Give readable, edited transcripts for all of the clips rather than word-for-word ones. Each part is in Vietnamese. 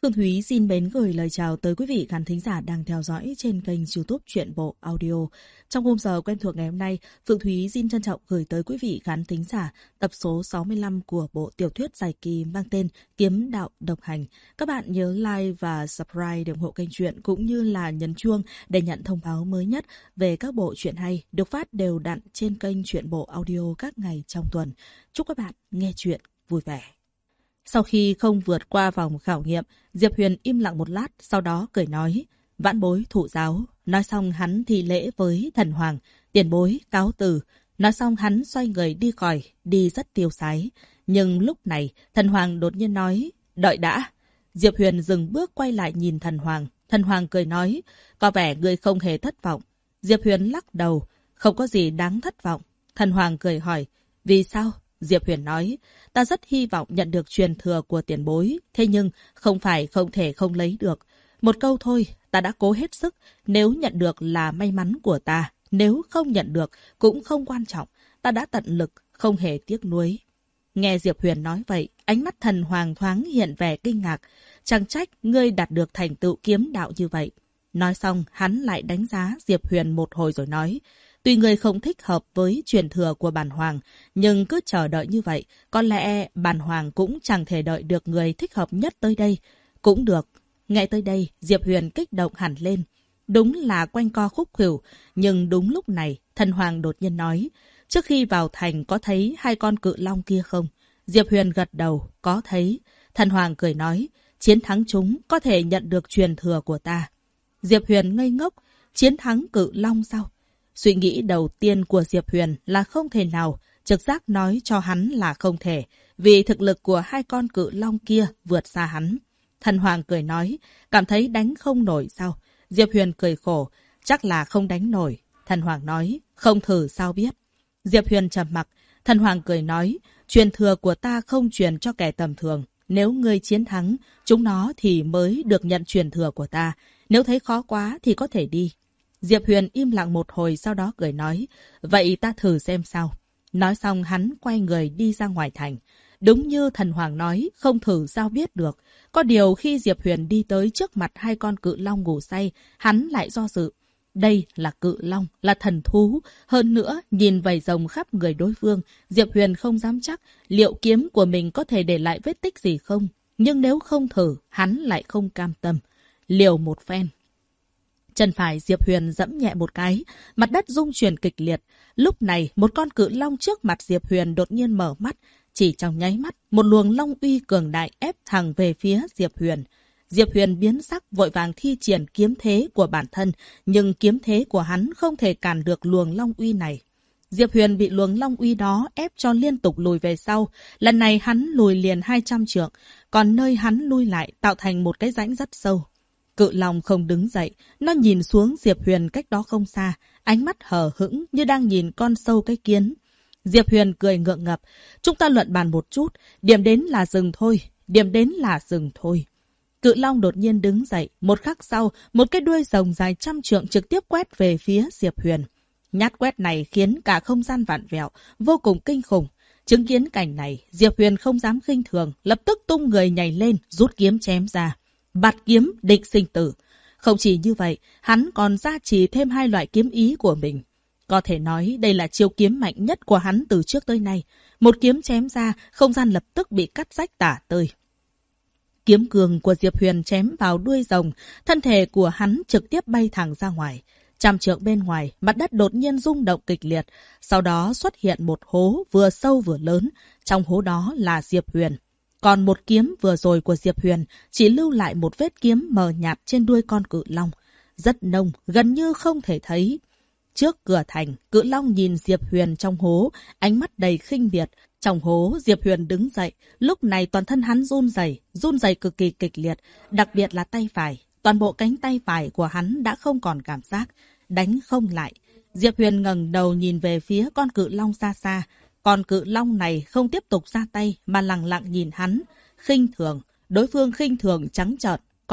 Phương Thúy xin mến gửi lời chào tới quý vị khán thính giả đang theo dõi trên kênh YouTube Truyện Bộ Audio. Trong khung giờ quen thuộc ngày hôm nay, Phương Thúy xin trân trọng gửi tới quý vị khán thính giả tập số 65 của bộ tiểu thuyết dài kỳ mang tên Kiếm Đạo Độc Hành. Các bạn nhớ like và subscribe để ủng hộ kênh truyện cũng như là nhấn chuông để nhận thông báo mới nhất về các bộ truyện hay được phát đều đặn trên kênh Truyện Bộ Audio các ngày trong tuần. Chúc các bạn nghe truyện vui vẻ. Sau khi không vượt qua vòng khảo nghiệm, Diệp Huyền im lặng một lát, sau đó cười nói, vãn bối thụ giáo. Nói xong hắn thi lễ với thần hoàng, tiền bối cáo từ. Nói xong hắn xoay người đi khỏi, đi rất tiêu sái. Nhưng lúc này, thần hoàng đột nhiên nói, đợi đã. Diệp Huyền dừng bước quay lại nhìn thần hoàng. Thần hoàng cười nói, có vẻ ngươi không hề thất vọng. Diệp Huyền lắc đầu, không có gì đáng thất vọng. Thần hoàng cười hỏi, vì sao? Diệp Huyền nói, ta rất hy vọng nhận được truyền thừa của tiền bối, thế nhưng không phải không thể không lấy được. Một câu thôi, ta đã cố hết sức, nếu nhận được là may mắn của ta, nếu không nhận được cũng không quan trọng, ta đã tận lực, không hề tiếc nuối. Nghe Diệp Huyền nói vậy, ánh mắt thần hoàng thoáng hiện vẻ kinh ngạc, chẳng trách ngươi đạt được thành tựu kiếm đạo như vậy. Nói xong, hắn lại đánh giá Diệp Huyền một hồi rồi nói, tuy người không thích hợp với truyền thừa của bản hoàng, nhưng cứ chờ đợi như vậy, có lẽ bản hoàng cũng chẳng thể đợi được người thích hợp nhất tới đây. Cũng được. Ngay tới đây, Diệp Huyền kích động hẳn lên. Đúng là quanh co khúc khuỷu, nhưng đúng lúc này, thần hoàng đột nhiên nói, trước khi vào thành có thấy hai con cự long kia không? Diệp Huyền gật đầu, có thấy. Thần hoàng cười nói, chiến thắng chúng có thể nhận được truyền thừa của ta. Diệp Huyền ngây ngốc, chiến thắng cự long sao? Suy nghĩ đầu tiên của Diệp Huyền là không thể nào, trực giác nói cho hắn là không thể, vì thực lực của hai con cự long kia vượt xa hắn. Thần hoàng cười nói, cảm thấy đánh không nổi sao? Diệp Huyền cười khổ, chắc là không đánh nổi. Thần hoàng nói, không thử sao biết. Diệp Huyền trầm mặc, thần hoàng cười nói, truyền thừa của ta không truyền cho kẻ tầm thường. Nếu ngươi chiến thắng, chúng nó thì mới được nhận truyền thừa của ta. Nếu thấy khó quá thì có thể đi. Diệp Huyền im lặng một hồi sau đó cười nói, vậy ta thử xem sao. Nói xong hắn quay người đi ra ngoài thành. Đúng như thần hoàng nói, không thử sao biết được. Có điều khi Diệp Huyền đi tới trước mặt hai con cự long ngủ say, hắn lại do dự. Đây là cự long, là thần thú. Hơn nữa, nhìn vảy rồng khắp người đối phương, Diệp Huyền không dám chắc liệu kiếm của mình có thể để lại vết tích gì không. Nhưng nếu không thử, hắn lại không cam tâm. Liều một phen. Chân phải Diệp Huyền giẫm nhẹ một cái, mặt đất rung chuyển kịch liệt. Lúc này, một con cự long trước mặt Diệp Huyền đột nhiên mở mắt. Chỉ trong nháy mắt, một luồng long uy cường đại ép thẳng về phía Diệp Huyền. Diệp Huyền biến sắc vội vàng thi triển kiếm thế của bản thân, nhưng kiếm thế của hắn không thể cản được luồng long uy này. Diệp Huyền bị luồng long uy đó ép cho liên tục lùi về sau. Lần này hắn lùi liền 200 trượng, còn nơi hắn lui lại tạo thành một cái rãnh rất sâu. Cự long không đứng dậy, nó nhìn xuống Diệp Huyền cách đó không xa, ánh mắt hờ hững như đang nhìn con sâu cái kiến. Diệp Huyền cười ngượng ngập, chúng ta luận bàn một chút, điểm đến là rừng thôi, điểm đến là rừng thôi. Cự long đột nhiên đứng dậy, một khắc sau, một cái đuôi rồng dài 100 trượng trực tiếp quét về phía Diệp Huyền. Nhát quét này khiến cả không gian vặn vẹo, vô cùng kinh khủng. Chứng kiến cảnh này, Diệp Huyền không dám khinh thường, lập tức tung người nhảy lên, rút kiếm chém ra. Bạt kiếm định sinh tử. Không chỉ như vậy, hắn còn gia trì thêm hai loại kiếm ý của mình. Có thể nói đây là chiêu kiếm mạnh nhất của hắn từ trước tới nay. Một kiếm chém ra, không gian lập tức bị cắt rách tả tơi. Kiếm cường của Diệp Huyền chém vào đuôi rồng, thân thể của hắn trực tiếp bay thẳng ra ngoài. 100 trượng bên ngoài, mặt đất đột nhiên rung động kịch liệt. Sau đó xuất hiện một hố vừa sâu vừa lớn. Trong hố đó là Diệp Huyền. Còn một kiếm vừa rồi của Diệp Huyền chỉ lưu lại một vết kiếm mờ nhạt trên đuôi con cự long. Rất nông, gần như không thể thấy. Trước cửa thành, cự long nhìn Diệp Huyền trong hố, ánh mắt đầy khinh miệt. Trong hố, Diệp Huyền đứng dậy. Lúc này toàn thân hắn run rẩy cực kỳ kịch liệt, đặc biệt là tay phải. Toàn bộ cánh tay phải của hắn đã không còn cảm giác, đánh không lại. Diệp Huyền ngẩng đầu nhìn về phía con cự long xa xa. Còn cự long này không tiếp tục ra tay mà lặng lặng nhìn hắn, khinh thường. Đối phương khinh thường trắng trợn,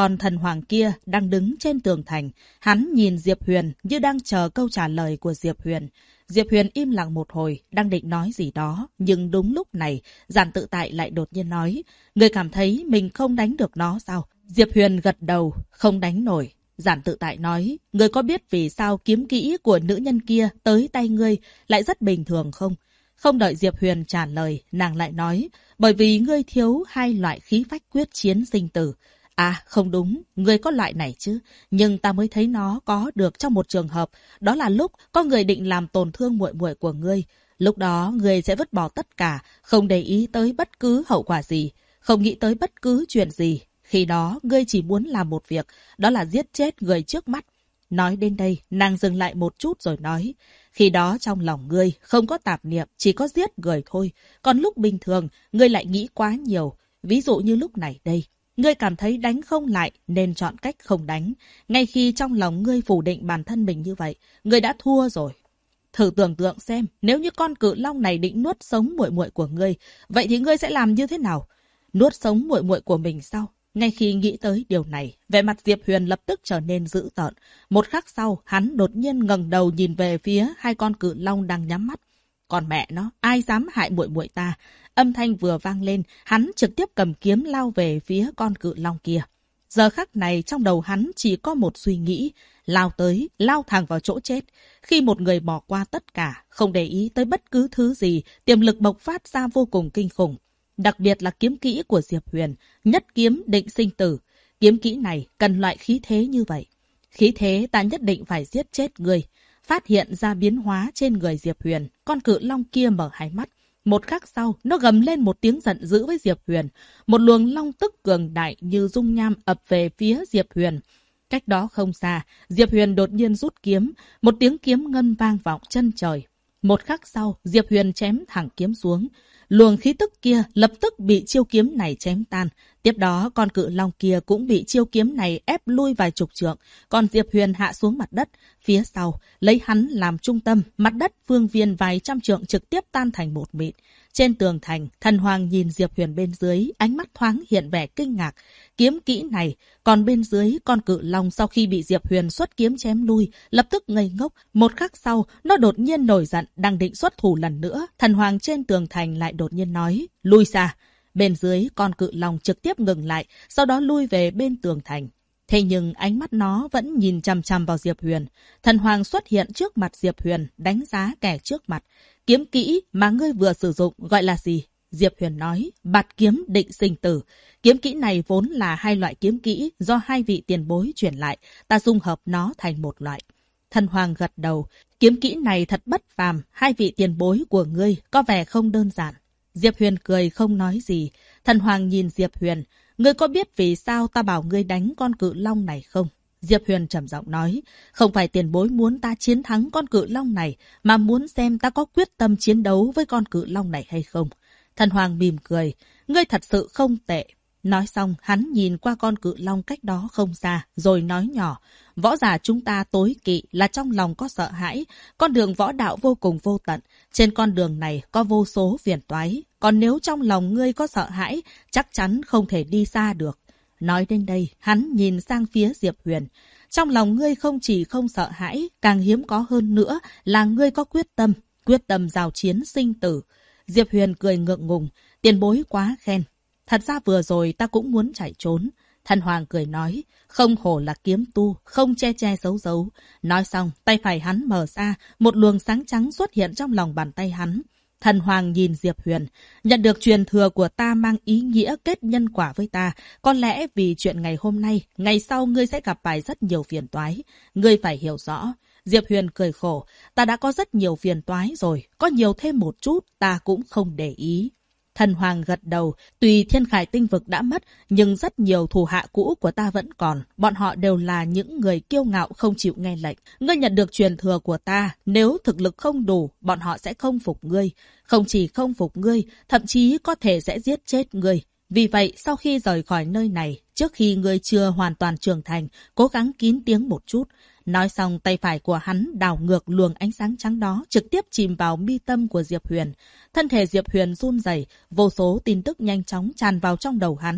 Còn thần hoàng kia đang đứng trên tường thành. Hắn nhìn Diệp Huyền như đang chờ câu trả lời của Diệp Huyền. Diệp Huyền im lặng một hồi, đang định nói gì đó. Nhưng đúng lúc này, Giản Tự Tại lại đột nhiên nói. Người cảm thấy mình không đánh được nó sao? Diệp Huyền gật đầu, không đánh nổi. Giản Tự Tại nói, người có biết vì sao kiếm kỹ của nữ nhân kia tới tay ngươi lại rất bình thường không? Không đợi Diệp Huyền trả lời, nàng lại nói, bởi vì ngươi thiếu hai loại khí phách quyết chiến sinh tử. À, không đúng, ngươi có loại này chứ, nhưng ta mới thấy nó có được trong một trường hợp, đó là lúc có người định làm tổn thương muội muội của ngươi. Lúc đó, ngươi sẽ vứt bỏ tất cả, không để ý tới bất cứ hậu quả gì, không nghĩ tới bất cứ chuyện gì. Khi đó, ngươi chỉ muốn làm một việc, đó là giết chết người trước mắt. Nói đến đây, nàng dừng lại một chút rồi nói, khi đó trong lòng ngươi không có tạp niệm, chỉ có giết người thôi. Còn lúc bình thường, ngươi lại nghĩ quá nhiều. Ví dụ như lúc này đây, ngươi cảm thấy đánh không lại nên chọn cách không đánh. Ngay khi trong lòng ngươi phủ định bản thân mình như vậy, ngươi đã thua rồi. Thử tưởng tượng xem, nếu như con cự long này định nuốt sống muội muội của ngươi, vậy thì ngươi sẽ làm như thế nào? Nuốt sống muội muội của mình sao? Ngay khi nghĩ tới điều này, vẻ mặt Diệp Huyền lập tức trở nên dữ tợn. Một khắc sau, hắn đột nhiên ngẩng đầu nhìn về phía hai con cự long đang nhắm mắt. Còn mẹ nó, ai dám hại muội muội ta? Âm thanh vừa vang lên, hắn trực tiếp cầm kiếm lao về phía con cự long kia. Giờ khắc này trong đầu hắn chỉ có một suy nghĩ, lao tới, lao thẳng vào chỗ chết. Khi một người bỏ qua tất cả, không để ý tới bất cứ thứ gì, tiềm lực bộc phát ra vô cùng kinh khủng. Đặc biệt là kiếm kỹ của Diệp Huyền, nhất kiếm định sinh tử. Kiếm kỹ này cần loại khí thế như vậy. Khí thế ta nhất định phải giết chết người. Phát hiện ra biến hóa trên người Diệp Huyền, con cự long kia mở hai mắt. Một khắc sau, nó gầm lên một tiếng giận dữ với Diệp Huyền. Một luồng long tức cường đại như dung nham ập về phía Diệp Huyền. Cách đó không xa, Diệp Huyền đột nhiên rút kiếm. Một tiếng kiếm ngân vang vọng chân trời. Một khắc sau, Diệp Huyền chém thẳng kiếm xuống. Luồng khí tức kia lập tức bị chiêu kiếm này chém tan. Tiếp đó, con cự long kia cũng bị chiêu kiếm này ép lui vài chục trượng. Còn Diệp Huyền hạ xuống mặt đất. Phía sau, lấy hắn làm trung tâm, mặt đất phương viên vài trăm trượng trực tiếp tan thành một mịn. Trên tường thành, thần hoàng nhìn Diệp Huyền bên dưới, ánh mắt thoáng hiện vẻ kinh ngạc. Kiếm kỹ này, còn bên dưới, con cự long sau khi bị Diệp Huyền xuất kiếm chém lui, lập tức ngây ngốc. Một khắc sau, nó đột nhiên nổi giận, đang định xuất thủ lần nữa. Thần hoàng trên tường thành lại đột nhiên nói, lui xa. Bên dưới, con cự long trực tiếp ngừng lại, sau đó lui về bên tường thành. Thế nhưng ánh mắt nó vẫn nhìn chằm chằm vào Diệp Huyền. Thần hoàng xuất hiện trước mặt Diệp Huyền, đánh giá kẻ trước mặt. Kiếm kỹ mà ngươi vừa sử dụng gọi là gì? Diệp Huyền nói, bạt kiếm định sinh tử. Kiếm kỹ này vốn là hai loại kiếm kỹ do hai vị tiền bối truyền lại, ta dung hợp nó thành một loại. Thần hoàng gật đầu, kiếm kỹ này thật bất phàm, hai vị tiền bối của ngươi có vẻ không đơn giản. Diệp Huyền cười không nói gì. Thần hoàng nhìn Diệp Huyền, ngươi có biết vì sao ta bảo ngươi đánh con cự long này không? Diệp Huyền trầm giọng nói, không phải tiền bối muốn ta chiến thắng con cự long này, mà muốn xem ta có quyết tâm chiến đấu với con cự long này hay không. Thần hoàng mỉm cười, ngươi thật sự không tệ. Nói xong, hắn nhìn qua con cự long cách đó không xa, rồi nói nhỏ, võ giả chúng ta tối kỵ là trong lòng có sợ hãi, con đường võ đạo vô cùng vô tận, trên con đường này có vô số phiền toái, còn nếu trong lòng ngươi có sợ hãi, chắc chắn không thể đi xa được. Nói đến đây, hắn nhìn sang phía Diệp Huyền. Trong lòng ngươi không chỉ không sợ hãi, càng hiếm có hơn nữa là ngươi có quyết tâm giao chiến sinh tử. Diệp Huyền cười ngượng ngùng, tiền bối quá khen. Thật ra vừa rồi ta cũng muốn chạy trốn. Thần hoàng cười nói, không hổ là kiếm tu, không che che giấu giấu. Nói xong, tay phải hắn mở ra, một luồng sáng trắng xuất hiện trong lòng bàn tay hắn. Thần hoàng nhìn Diệp Huyền, nhận được truyền thừa của ta mang ý nghĩa kết nhân quả với ta. Có lẽ vì chuyện ngày hôm nay, ngày sau ngươi sẽ gặp phải rất nhiều phiền toái. Ngươi phải hiểu rõ. Diệp Huyền cười khổ, ta đã có rất nhiều phiền toái rồi, có nhiều thêm một chút ta cũng không để ý. Thần hoàng gật đầu, tuy Thiên Khải tinh vực đã mất, nhưng rất nhiều thủ hạ cũ của ta vẫn còn. Bọn họ đều là những người kiêu ngạo không chịu nghe lệnh. Ngươi nhận được truyền thừa của ta, nếu thực lực không đủ, bọn họ sẽ không phục ngươi. Không chỉ không phục ngươi, thậm chí có thể sẽ giết chết ngươi. Vì vậy, sau khi rời khỏi nơi này, trước khi ngươi chưa hoàn toàn trưởng thành, cố gắng kín tiếng một chút. Nói xong, tay phải của hắn đảo ngược luồng ánh sáng trắng đó, trực tiếp chìm vào mi tâm của Diệp Huyền. Thân thể Diệp Huyền run rẩy, vô số tin tức nhanh chóng tràn vào trong đầu hắn.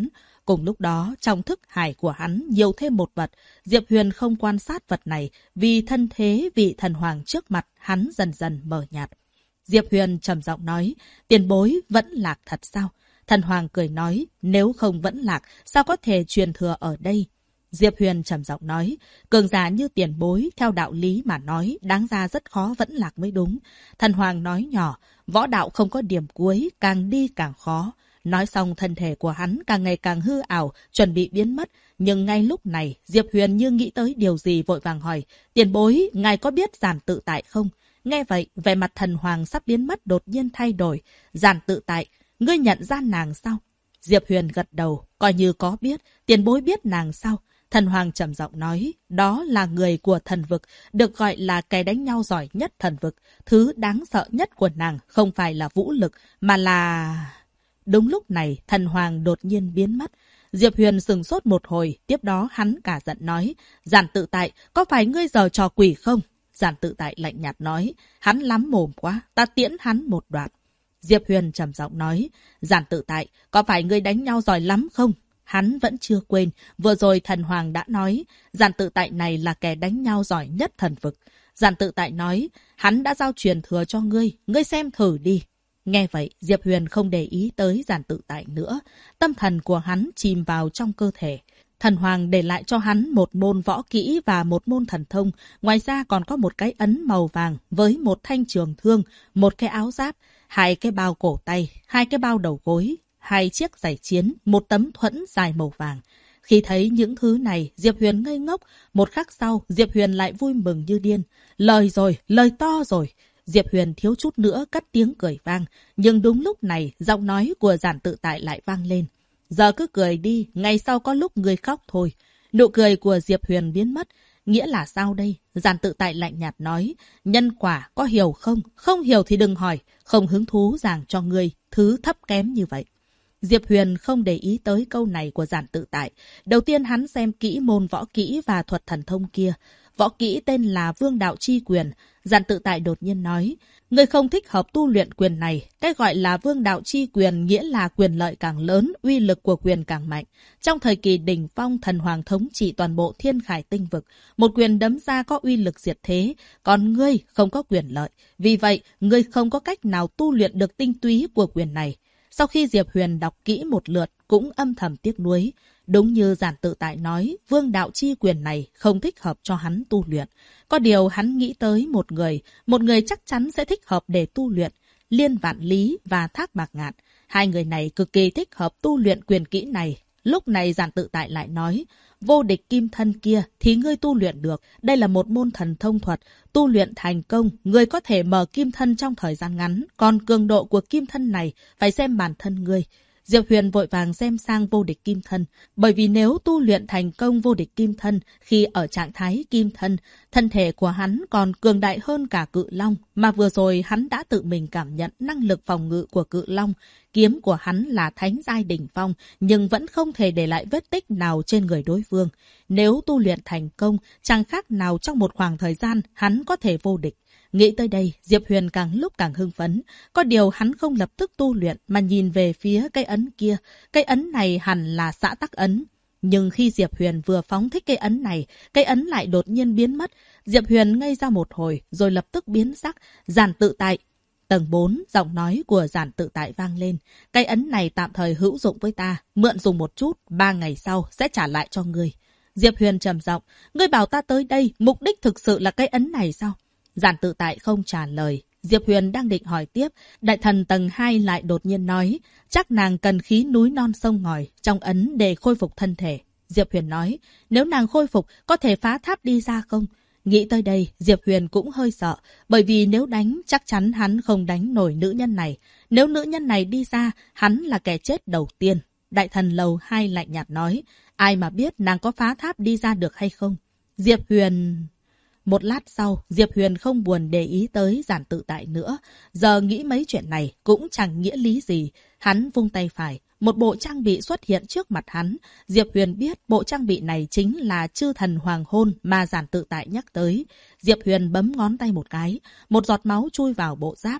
Cùng lúc đó, trong thức hải của hắn nhiều thêm một vật. Diệp Huyền không quan sát vật này vì thân thế vị thần hoàng trước mặt hắn dần dần mờ nhạt. Diệp Huyền trầm giọng nói, tiền bối vẫn lạc thật sao? Thần hoàng cười nói, nếu không vẫn lạc, sao có thể truyền thừa ở đây? Diệp Huyền trầm giọng nói, cường giả như tiền bối, theo đạo lý mà nói, đáng ra rất khó vẫn lạc mới đúng. Thần hoàng nói nhỏ, võ đạo không có điểm cuối, càng đi càng khó. Nói xong thân thể của hắn càng ngày càng hư ảo, chuẩn bị biến mất. Nhưng ngay lúc này, Diệp Huyền như nghĩ tới điều gì vội vàng hỏi, tiền bối, ngài có biết giản tự tại không? Nghe vậy, vẻ mặt thần hoàng sắp biến mất đột nhiên thay đổi. Giản tự tại, ngươi nhận ra nàng sao? Diệp Huyền gật đầu, coi như có biết, tiền bối biết nàng sao? Thần hoàng trầm giọng nói, đó là người của thần vực, được gọi là kẻ đánh nhau giỏi nhất thần vực. Thứ đáng sợ nhất của nàng không phải là vũ lực, mà là... Đúng lúc này, thần hoàng đột nhiên biến mất. Diệp Huyền sừng sốt một hồi, tiếp đó hắn cả giận nói, giản tự tại, có phải ngươi giở trò quỷ không? Giản tự tại lạnh nhạt nói, hắn lắm mồm quá, ta tiễn hắn một đoạn. Diệp Huyền trầm giọng nói, giản tự tại, có phải ngươi đánh nhau giỏi lắm không? Hắn vẫn chưa quên, vừa rồi thần hoàng đã nói, giản tự tại này là kẻ đánh nhau giỏi nhất thần vực. Giản tự tại nói, hắn đã giao truyền thừa cho ngươi xem thử đi. Nghe vậy, Diệp Huyền không để ý tới giản tự tại nữa. Tâm thần của hắn chìm vào trong cơ thể. Thần hoàng để lại cho hắn một môn võ kỹ và một môn thần thông. Ngoài ra còn có một cái ấn màu vàng với một thanh trường thương, một cái áo giáp, 2 cái bao cổ tay, 2 cái bao đầu gối, 2 chiếc giày chiến, một tấm thuẫn dài màu vàng. Khi thấy những thứ này, Diệp Huyền ngây ngốc. Một khắc sau, Diệp Huyền lại vui mừng như điên. Lời rồi, lời to rồi. Diệp Huyền thiếu chút nữa cất tiếng cười vang. Nhưng đúng lúc này, giọng nói của giản tự tại lại vang lên. Giờ cứ cười đi, ngày sau có lúc ngươi khóc thôi. Nụ cười của Diệp Huyền biến mất. Nghĩa là sao đây? Giản tự tại lạnh nhạt nói. Nhân quả có hiểu không? Không hiểu thì đừng hỏi. Không hứng thú giảng cho ngươi thứ thấp kém như vậy. Diệp Huyền không để ý tới câu này của giản tự tại. Đầu tiên hắn xem kỹ môn võ kỹ và thuật thần thông kia. Võ kỹ tên là Vương Đạo Chi Quyền. Giản tự tại đột nhiên nói, ngươi không thích hợp tu luyện quyền này. Cái gọi là Vương Đạo Chi Quyền nghĩa là quyền lợi càng lớn, uy lực của quyền càng mạnh. Trong thời kỳ đỉnh phong, thần hoàng thống trị toàn bộ thiên khải tinh vực. Một quyền đấm ra có uy lực diệt thế, còn ngươi không có quyền lợi. Vì vậy, ngươi không có cách nào tu luyện được tinh túy của quyền này. Sau khi Diệp Huyền đọc kỹ một lượt, cũng âm thầm tiếc nuối. Đúng như giản tự tại nói, Vương Đạo Chi Quyền này không thích hợp cho hắn tu luyện. Có điều hắn nghĩ tới một người chắc chắn sẽ thích hợp để tu luyện. Liên Vạn Lý và Thác Bạc Ngạn. 2 người này cực kỳ thích hợp tu luyện quyền kỹ này. Lúc này giản tự tại lại nói, vô địch kim thân kia thì ngươi tu luyện được. Đây là một môn thần thông thuật. Tu luyện thành công, ngươi có thể mở kim thân trong thời gian ngắn. Còn cường độ của kim thân này phải xem bản thân ngươi. Diệp Huyền vội vàng xem sang vô địch kim thân. Bởi vì nếu tu luyện thành công vô địch kim thân, khi ở trạng thái kim thân, thân thể của hắn còn cường đại hơn cả cự long. Mà vừa rồi hắn đã tự mình cảm nhận năng lực phòng ngự của cự long. Kiếm của hắn là thánh giai đỉnh phong, nhưng vẫn không thể để lại vết tích nào trên người đối phương. Nếu tu luyện thành công, chẳng khác nào trong một khoảng thời gian hắn có thể vô địch. Nghĩ tới đây, Diệp Huyền càng lúc càng hưng phấn. Có điều hắn không lập tức tu luyện mà nhìn về phía cây ấn kia. Cây ấn này hẳn là xã tắc ấn. Nhưng khi Diệp Huyền vừa phóng thích cây ấn này, cây ấn lại đột nhiên biến mất. Diệp Huyền ngây ra một hồi, rồi lập tức biến sắc. Giản tự tại. Tầng 4, giọng nói của giản tự tại vang lên. Cây ấn này tạm thời hữu dụng với ta. Mượn dùng một chút, 3 ngày sau sẽ trả lại cho ngươi. Diệp Huyền trầm giọng. Ngươi bảo ta tới đây, mục đích thực sự là cây ấn này sao? Giản tự tại không trả lời. Diệp Huyền đang định hỏi tiếp. Đại thần tầng 2 lại đột nhiên nói. Chắc nàng cần khí núi non sông ngòi trong ấn để khôi phục thân thể. Diệp Huyền nói. Nếu nàng khôi phục, có thể phá tháp đi ra không? Nghĩ tới đây, Diệp Huyền cũng hơi sợ. Bởi vì nếu đánh, chắc chắn hắn không đánh nổi nữ nhân này. Nếu nữ nhân này đi ra, hắn là kẻ chết đầu tiên. Đại thần lầu 2 lạnh nhạt nói. Ai mà biết nàng có phá tháp đi ra được hay không? Diệp Huyền... Một lát sau, Diệp Huyền không buồn để ý tới giản tự tại nữa. Giờ nghĩ mấy chuyện này cũng chẳng nghĩa lý gì. Hắn vung tay phải, một bộ trang bị xuất hiện trước mặt hắn. Diệp Huyền biết bộ trang bị này chính là chư thần hoàng hôn mà giản tự tại nhắc tới. Diệp Huyền bấm ngón tay một cái, một giọt máu chui vào bộ giáp.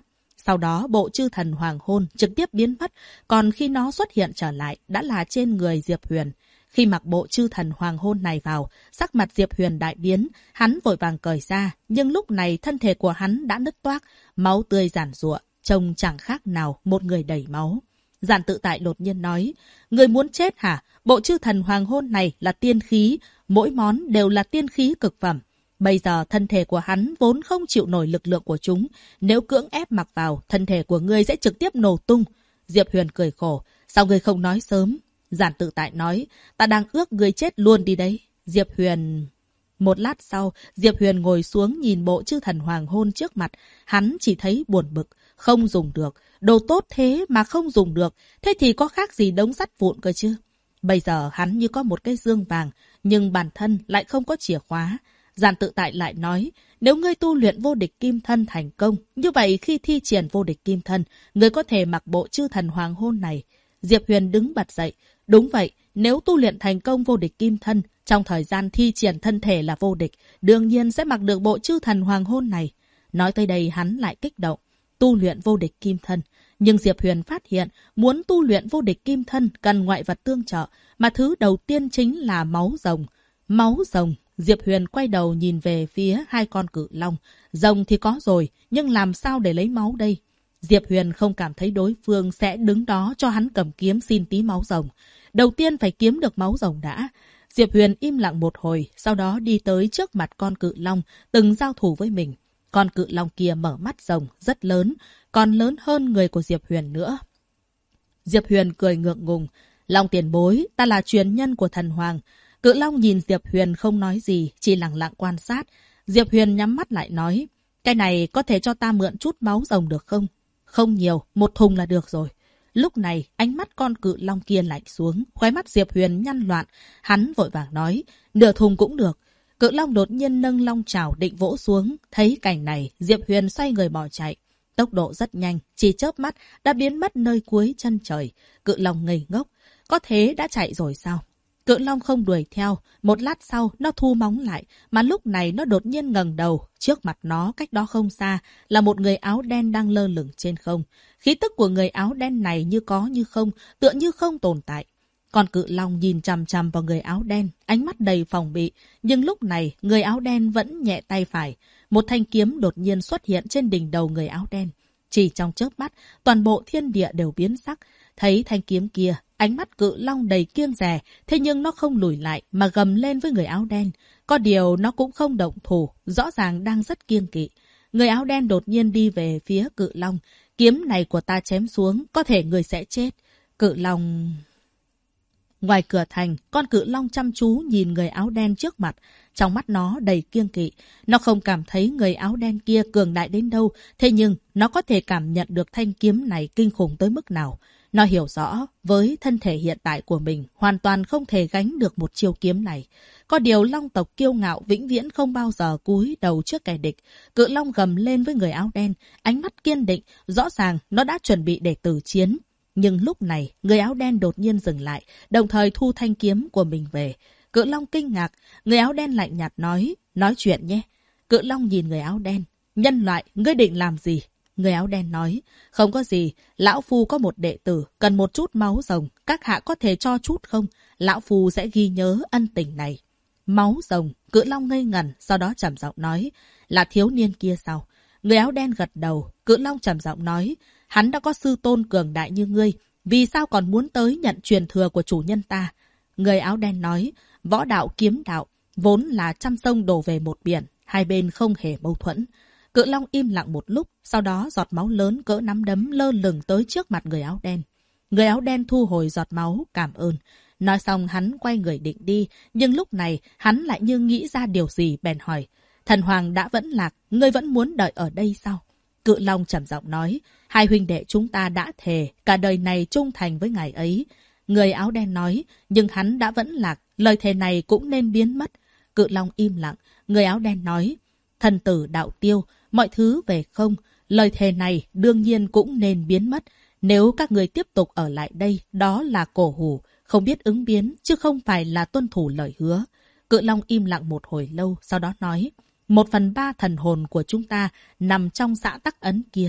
Sau đó bộ chư thần hoàng hôn trực tiếp biến mất, còn khi nó xuất hiện trở lại đã là trên người Diệp Huyền. Khi mặc bộ chư thần hoàng hôn này vào, sắc mặt Diệp Huyền đại biến, hắn vội vàng cởi ra, nhưng lúc này thân thể của hắn đã nứt toác, máu tươi giàn giụa, trông chẳng khác nào một người đầy máu. Giản Tự Tại đột nhiên nói, người muốn chết hả? Bộ chư thần hoàng hôn này là tiên khí, mỗi món đều là tiên khí cực phẩm. Bây giờ thân thể của hắn vốn không chịu nổi lực lượng của chúng, nếu cưỡng ép mặc vào, thân thể của ngươi sẽ trực tiếp nổ tung. Diệp Huyền cười khổ, sao ngươi không nói sớm? Giản Tự Tại nói, ta đang ước ngươi chết luôn đi đấy. Diệp Huyền... Một lát sau, Diệp Huyền ngồi xuống nhìn bộ chư thần hoàng hôn trước mặt, hắn chỉ thấy buồn bực, không dùng được. Đồ tốt thế mà không dùng được, thế thì có khác gì đống sắt vụn cơ chứ? Bây giờ hắn như có một cái dương vàng, nhưng bản thân lại không có chìa khóa. Giản Tự Tại lại nói, nếu ngươi tu luyện vô địch kim thân thành công, như vậy khi thi triển vô địch kim thân, ngươi có thể mặc bộ chư thần hoàng hôn này. Diệp Huyền đứng bật dậy, đúng vậy, nếu tu luyện thành công vô địch kim thân, trong thời gian thi triển thân thể là vô địch, đương nhiên sẽ mặc được bộ chư thần hoàng hôn này. Nói tới đây hắn lại kích động, tu luyện vô địch kim thân. Nhưng Diệp Huyền phát hiện, muốn tu luyện vô địch kim thân cần ngoại vật tương trợ, mà thứ đầu tiên chính là máu rồng. Máu rồng, Diệp Huyền quay đầu nhìn về phía hai con cự long. Rồng thì có rồi, nhưng làm sao để lấy máu đây? Diệp Huyền không cảm thấy đối phương sẽ đứng đó cho hắn cầm kiếm xin tí máu rồng. Đầu tiên phải kiếm được máu rồng đã. Diệp Huyền im lặng một hồi, sau đó đi tới trước mặt con cự long, từng giao thủ với mình. Con cự long kia mở mắt rồng, rất lớn, còn lớn hơn người của Diệp Huyền nữa. Diệp Huyền cười ngượng ngùng. Long tiền bối, ta là truyền nhân của thần hoàng. Cự long nhìn Diệp Huyền không nói gì, chỉ lặng lặng quan sát. Diệp Huyền nhắm mắt lại nói, cái này có thể cho ta mượn chút máu rồng được không? Không nhiều, 1 thùng là được rồi. Lúc này, ánh mắt con cự long kia lạnh xuống, khóe mắt Diệp Huyền nhăn loạn. Hắn vội vàng nói, nửa thùng cũng được. Cự long đột nhiên nâng long chảo định vỗ xuống. Thấy cảnh này, Diệp Huyền xoay người bỏ chạy. Tốc độ rất nhanh, chỉ chớp mắt đã biến mất nơi cuối chân trời. Cự long ngây ngốc. Có thế đã chạy rồi sao? Cự long không đuổi theo. Một lát sau, nó thu móng lại. Mà lúc này nó đột nhiên ngẩng đầu. Trước mặt nó, cách đó không xa, là một người áo đen đang lơ lửng trên không. Khí tức của người áo đen này như có như không, tựa như không tồn tại. Còn cự long nhìn chằm chằm vào người áo đen, ánh mắt đầy phòng bị. Nhưng lúc này, người áo đen vẫn nhẹ tay phải. Một thanh kiếm đột nhiên xuất hiện trên đỉnh đầu người áo đen. Chỉ trong chớp mắt, toàn bộ thiên địa đều biến sắc. Thấy thanh kiếm kia, ánh mắt cự long đầy kiêng dè, thế nhưng nó không lùi lại mà gầm lên với người áo đen. Có điều nó cũng không động thủ, rõ ràng đang rất kiêng kỵ. Người áo đen đột nhiên đi về phía cự long. Kiếm này của ta chém xuống, có thể người sẽ chết. Cự long... Ngoài cửa thành, con cự long chăm chú nhìn người áo đen trước mặt. Trong mắt nó đầy kiêng kỵ. Nó không cảm thấy người áo đen kia cường đại đến đâu. Thế nhưng, nó có thể cảm nhận được thanh kiếm này kinh khủng tới mức nào. Nó hiểu rõ, với thân thể hiện tại của mình, hoàn toàn không thể gánh được một chiêu kiếm này. Có điều long tộc kiêu ngạo vĩnh viễn không bao giờ cúi đầu trước kẻ địch. Cự long gầm lên với người áo đen, ánh mắt kiên định, rõ ràng nó đã chuẩn bị để tử chiến. Nhưng lúc này, người áo đen đột nhiên dừng lại, đồng thời thu thanh kiếm của mình về. Cự long kinh ngạc, người áo đen lạnh nhạt nói chuyện nhé. Cự long nhìn người áo đen, nhân loại, ngươi định làm gì? Người áo đen nói, không có gì, lão phu có một đệ tử, cần một chút máu rồng, các hạ có thể cho chút không? Lão phu sẽ ghi nhớ ân tình này. Máu rồng, cự long ngây ngẩn, sau đó trầm giọng nói, là thiếu niên kia sao? Người áo đen gật đầu, cự long trầm giọng nói, hắn đã có sư tôn cường đại như ngươi, vì sao còn muốn tới nhận truyền thừa của chủ nhân ta? Người áo đen nói, võ đạo kiếm đạo, vốn là trăm sông đổ về một biển, hai bên không hề mâu thuẫn. Cự long im lặng một lúc, sau đó giọt máu lớn cỡ nắm đấm lơ lửng tới trước mặt người áo đen. Người áo đen thu hồi giọt máu, cảm ơn. Nói xong hắn quay người định đi, nhưng lúc này hắn lại như nghĩ ra điều gì bèn hỏi. Thần hoàng đã vẫn lạc, ngươi vẫn muốn đợi ở đây sao? Cự long trầm giọng nói, hai huynh đệ chúng ta đã thề, cả đời này trung thành với ngài ấy. Người áo đen nói, nhưng hắn đã vẫn lạc, lời thề này cũng nên biến mất. Cự long im lặng, người áo đen nói, thần tử đạo tiêu, mọi thứ về không, lời thề này đương nhiên cũng nên biến mất. Nếu các người tiếp tục ở lại đây, đó là cổ hủ, không biết ứng biến, chứ không phải là tuân thủ lời hứa. Cự long im lặng một hồi lâu, sau đó nói, 1/3 thần hồn của chúng ta nằm trong xã tắc ấn kia.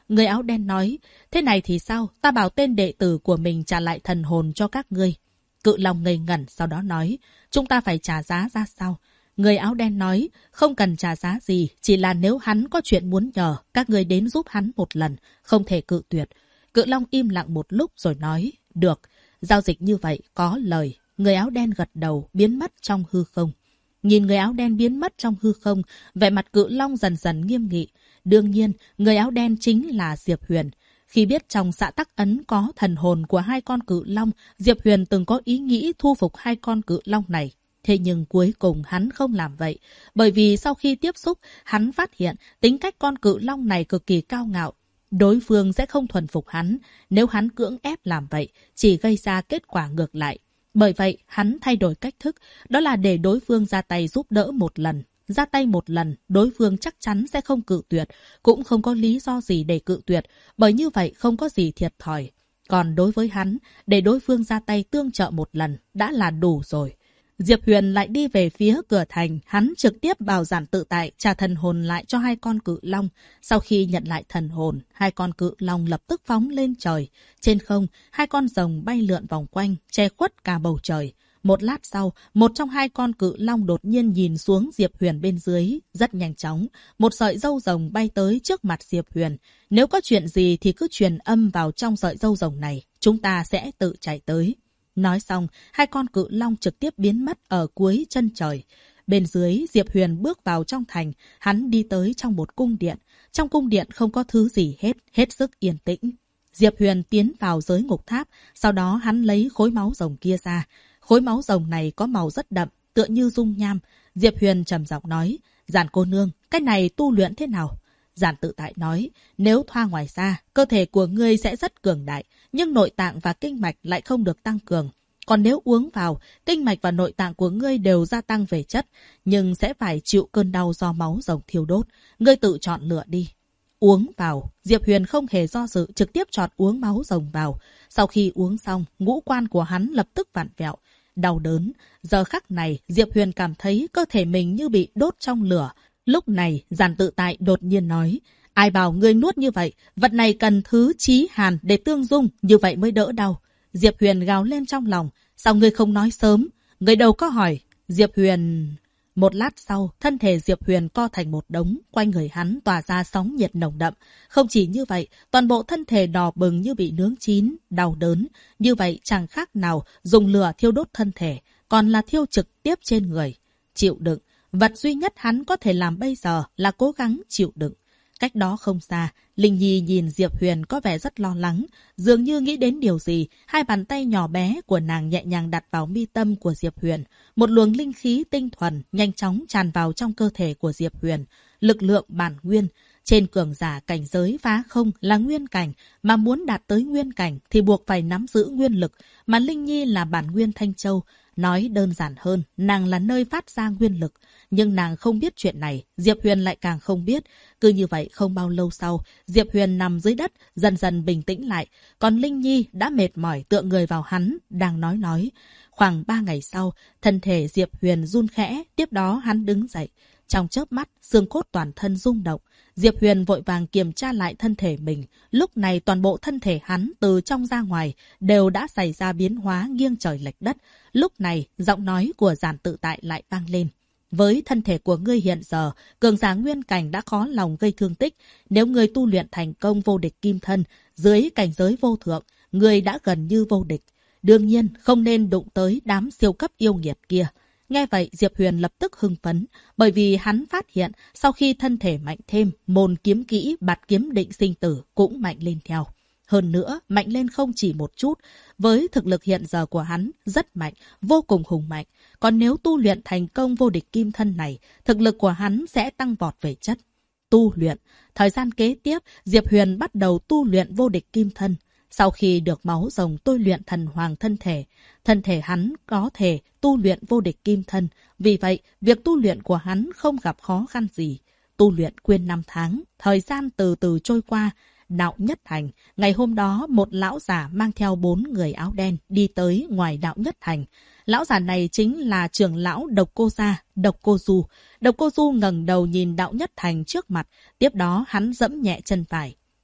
Người áo đen nói, thế này thì sao? Ta bảo tên đệ tử của mình trả lại thần hồn cho các ngươi. Cự Long ngây ngẩn, sau đó nói, chúng ta phải trả giá ra sao? Người áo đen nói, không cần trả giá gì, chỉ là nếu hắn có chuyện muốn nhờ, các ngươi đến giúp hắn một lần, không thể cự tuyệt. Cự Long im lặng một lúc rồi nói, được, giao dịch như vậy có lời. Người áo đen gật đầu, biến mất trong hư không. Nhìn người áo đen biến mất trong hư không, vẻ mặt Cự Long dần dần nghiêm nghị. Đương nhiên, người áo đen chính là Diệp Huyền. Khi biết trong Xạ Tắc Ấn có thần hồn của hai con cự long, Diệp Huyền từng có ý nghĩ thu phục hai con cự long này. Thế nhưng cuối cùng hắn không làm vậy, bởi vì sau khi tiếp xúc, hắn phát hiện tính cách con cự long này cực kỳ cao ngạo. Đối phương sẽ không thuần phục hắn, nếu hắn cưỡng ép làm vậy, chỉ gây ra kết quả ngược lại. Bởi vậy, hắn thay đổi cách thức, đó là để đối phương ra tay giúp đỡ một lần. Ra tay một lần, đối phương chắc chắn sẽ không cự tuyệt, cũng không có lý do gì để cự tuyệt, bởi như vậy không có gì thiệt thòi. Còn đối với hắn, để đối phương ra tay tương trợ một lần đã là đủ rồi. Diệp Huyền lại đi về phía cửa thành, hắn trực tiếp bảo Giản Tự Tại trả thần hồn lại cho hai con cự long. Sau khi nhận lại thần hồn, hai con cự long lập tức phóng lên trời. Trên không, hai con rồng bay lượn vòng quanh, che khuất cả bầu trời. Một lát sau, một trong hai con cự long đột nhiên nhìn xuống Diệp Huyền bên dưới. Rất nhanh chóng, một sợi râu rồng bay tới trước mặt Diệp Huyền. Nếu có chuyện gì thì cứ truyền âm vào trong sợi râu rồng này, chúng ta sẽ tự chạy tới. Nói xong, hai con cự long trực tiếp biến mất ở cuối chân trời. Bên dưới, Diệp Huyền bước vào trong thành, hắn đi tới trong một cung điện. Trong cung điện không có thứ gì hết sức yên tĩnh. Diệp Huyền tiến vào giới ngục tháp, sau đó hắn lấy khối máu rồng kia ra. Khối máu rồng này có màu rất đậm, tựa như dung nham. Diệp Huyền trầm giọng nói, Giản cô nương, cái này tu luyện thế nào? Giản Tự Tại nói, nếu thoa ngoài ra, cơ thể của ngươi sẽ rất cường đại, nhưng nội tạng và kinh mạch lại không được tăng cường. Còn nếu uống vào, kinh mạch và nội tạng của ngươi đều gia tăng về chất, nhưng sẽ phải chịu cơn đau do máu rồng thiêu đốt. Ngươi tự chọn lựa đi. Uống vào, Diệp Huyền không hề do dự, trực tiếp chọn uống máu rồng vào. Sau khi uống xong, ngũ quan của hắn lập tức vặn vẹo, đau đớn. Giờ khắc này, Diệp Huyền cảm thấy cơ thể mình như bị đốt trong lửa. Lúc này, Giản Tự Tại đột nhiên nói, ai bảo ngươi nuốt như vậy, vật này cần thứ chí hàn để tương dung, như vậy mới đỡ đau. Diệp Huyền gào lên trong lòng, sao ngươi không nói sớm? Người đầu có hỏi, Diệp Huyền... Một lát sau, thân thể Diệp Huyền co thành một đống, quanh người hắn tỏa ra sóng nhiệt nồng đậm. Không chỉ như vậy, toàn bộ thân thể đỏ bừng như bị nướng chín, đau đớn. Như vậy chẳng khác nào dùng lửa thiêu đốt thân thể, còn là thiêu trực tiếp trên người. Chịu đựng, vật duy nhất hắn có thể làm bây giờ là cố gắng chịu đựng. Cách đó không xa, Linh Nhi nhìn Diệp Huyền có vẻ rất lo lắng, dường như nghĩ đến điều gì, hai bàn tay nhỏ bé của nàng nhẹ nhàng đặt vào mi tâm của Diệp Huyền. Một luồng linh khí tinh thuần nhanh chóng tràn vào trong cơ thể của Diệp Huyền. Lực lượng bản nguyên, trên cường giả cảnh giới phá không là nguyên cảnh, mà muốn đạt tới nguyên cảnh thì buộc phải nắm giữ nguyên lực, mà Linh Nhi là bản nguyên Thanh Châu. Nói đơn giản hơn, nàng là nơi phát ra nguyên lực. Nhưng nàng không biết chuyện này, Diệp Huyền lại càng không biết. Cứ như vậy không bao lâu sau, Diệp Huyền nằm dưới đất, dần dần bình tĩnh lại. Còn Linh Nhi đã mệt mỏi tựa người vào hắn, đang nói. Khoảng 3 ngày sau, thân thể Diệp Huyền run khẽ, tiếp đó hắn đứng dậy. Trong chớp mắt, xương cốt toàn thân rung động. Diệp Huyền vội vàng kiểm tra lại thân thể mình. Lúc này toàn bộ thân thể hắn từ trong ra ngoài đều đã xảy ra biến hóa nghiêng trời lệch đất. Lúc này, giọng nói của Giản Tự Tại lại vang lên. Với thân thể của ngươi hiện giờ, cường giả nguyên cảnh đã khó lòng gây thương tích. Nếu ngươi tu luyện thành công vô địch kim thân, dưới cảnh giới vô thượng, ngươi đã gần như vô địch. Đương nhiên, không nên đụng tới đám siêu cấp yêu nghiệt kia. Nghe vậy, Diệp Huyền lập tức hưng phấn, bởi vì hắn phát hiện sau khi thân thể mạnh thêm, môn kiếm kỹ bạt kiếm định sinh tử cũng mạnh lên theo. Hơn nữa, mạnh lên không chỉ một chút, với thực lực hiện giờ của hắn rất mạnh, vô cùng hùng mạnh. Còn nếu tu luyện thành công vô địch kim thân này, thực lực của hắn sẽ tăng vọt về chất. Tu luyện, thời gian kế tiếp, Diệp Huyền bắt đầu tu luyện vô địch kim thân. Sau khi được máu rồng tôi luyện thần hoàng thân thể hắn có thể tu luyện vô địch kim thân. Vì vậy, việc tu luyện của hắn không gặp khó khăn gì. Tu luyện quên 5 tháng, thời gian từ từ trôi qua. Đạo Nhất Thành, ngày hôm đó một lão giả mang theo 4 người áo đen đi tới ngoài Đạo Nhất Thành. Lão giả này chính là trưởng lão Độc Cô Gia, Độc Cô Du. Độc Cô Du ngẩng đầu nhìn Đạo Nhất Thành trước mặt, tiếp đó hắn giẫm nhẹ chân phải.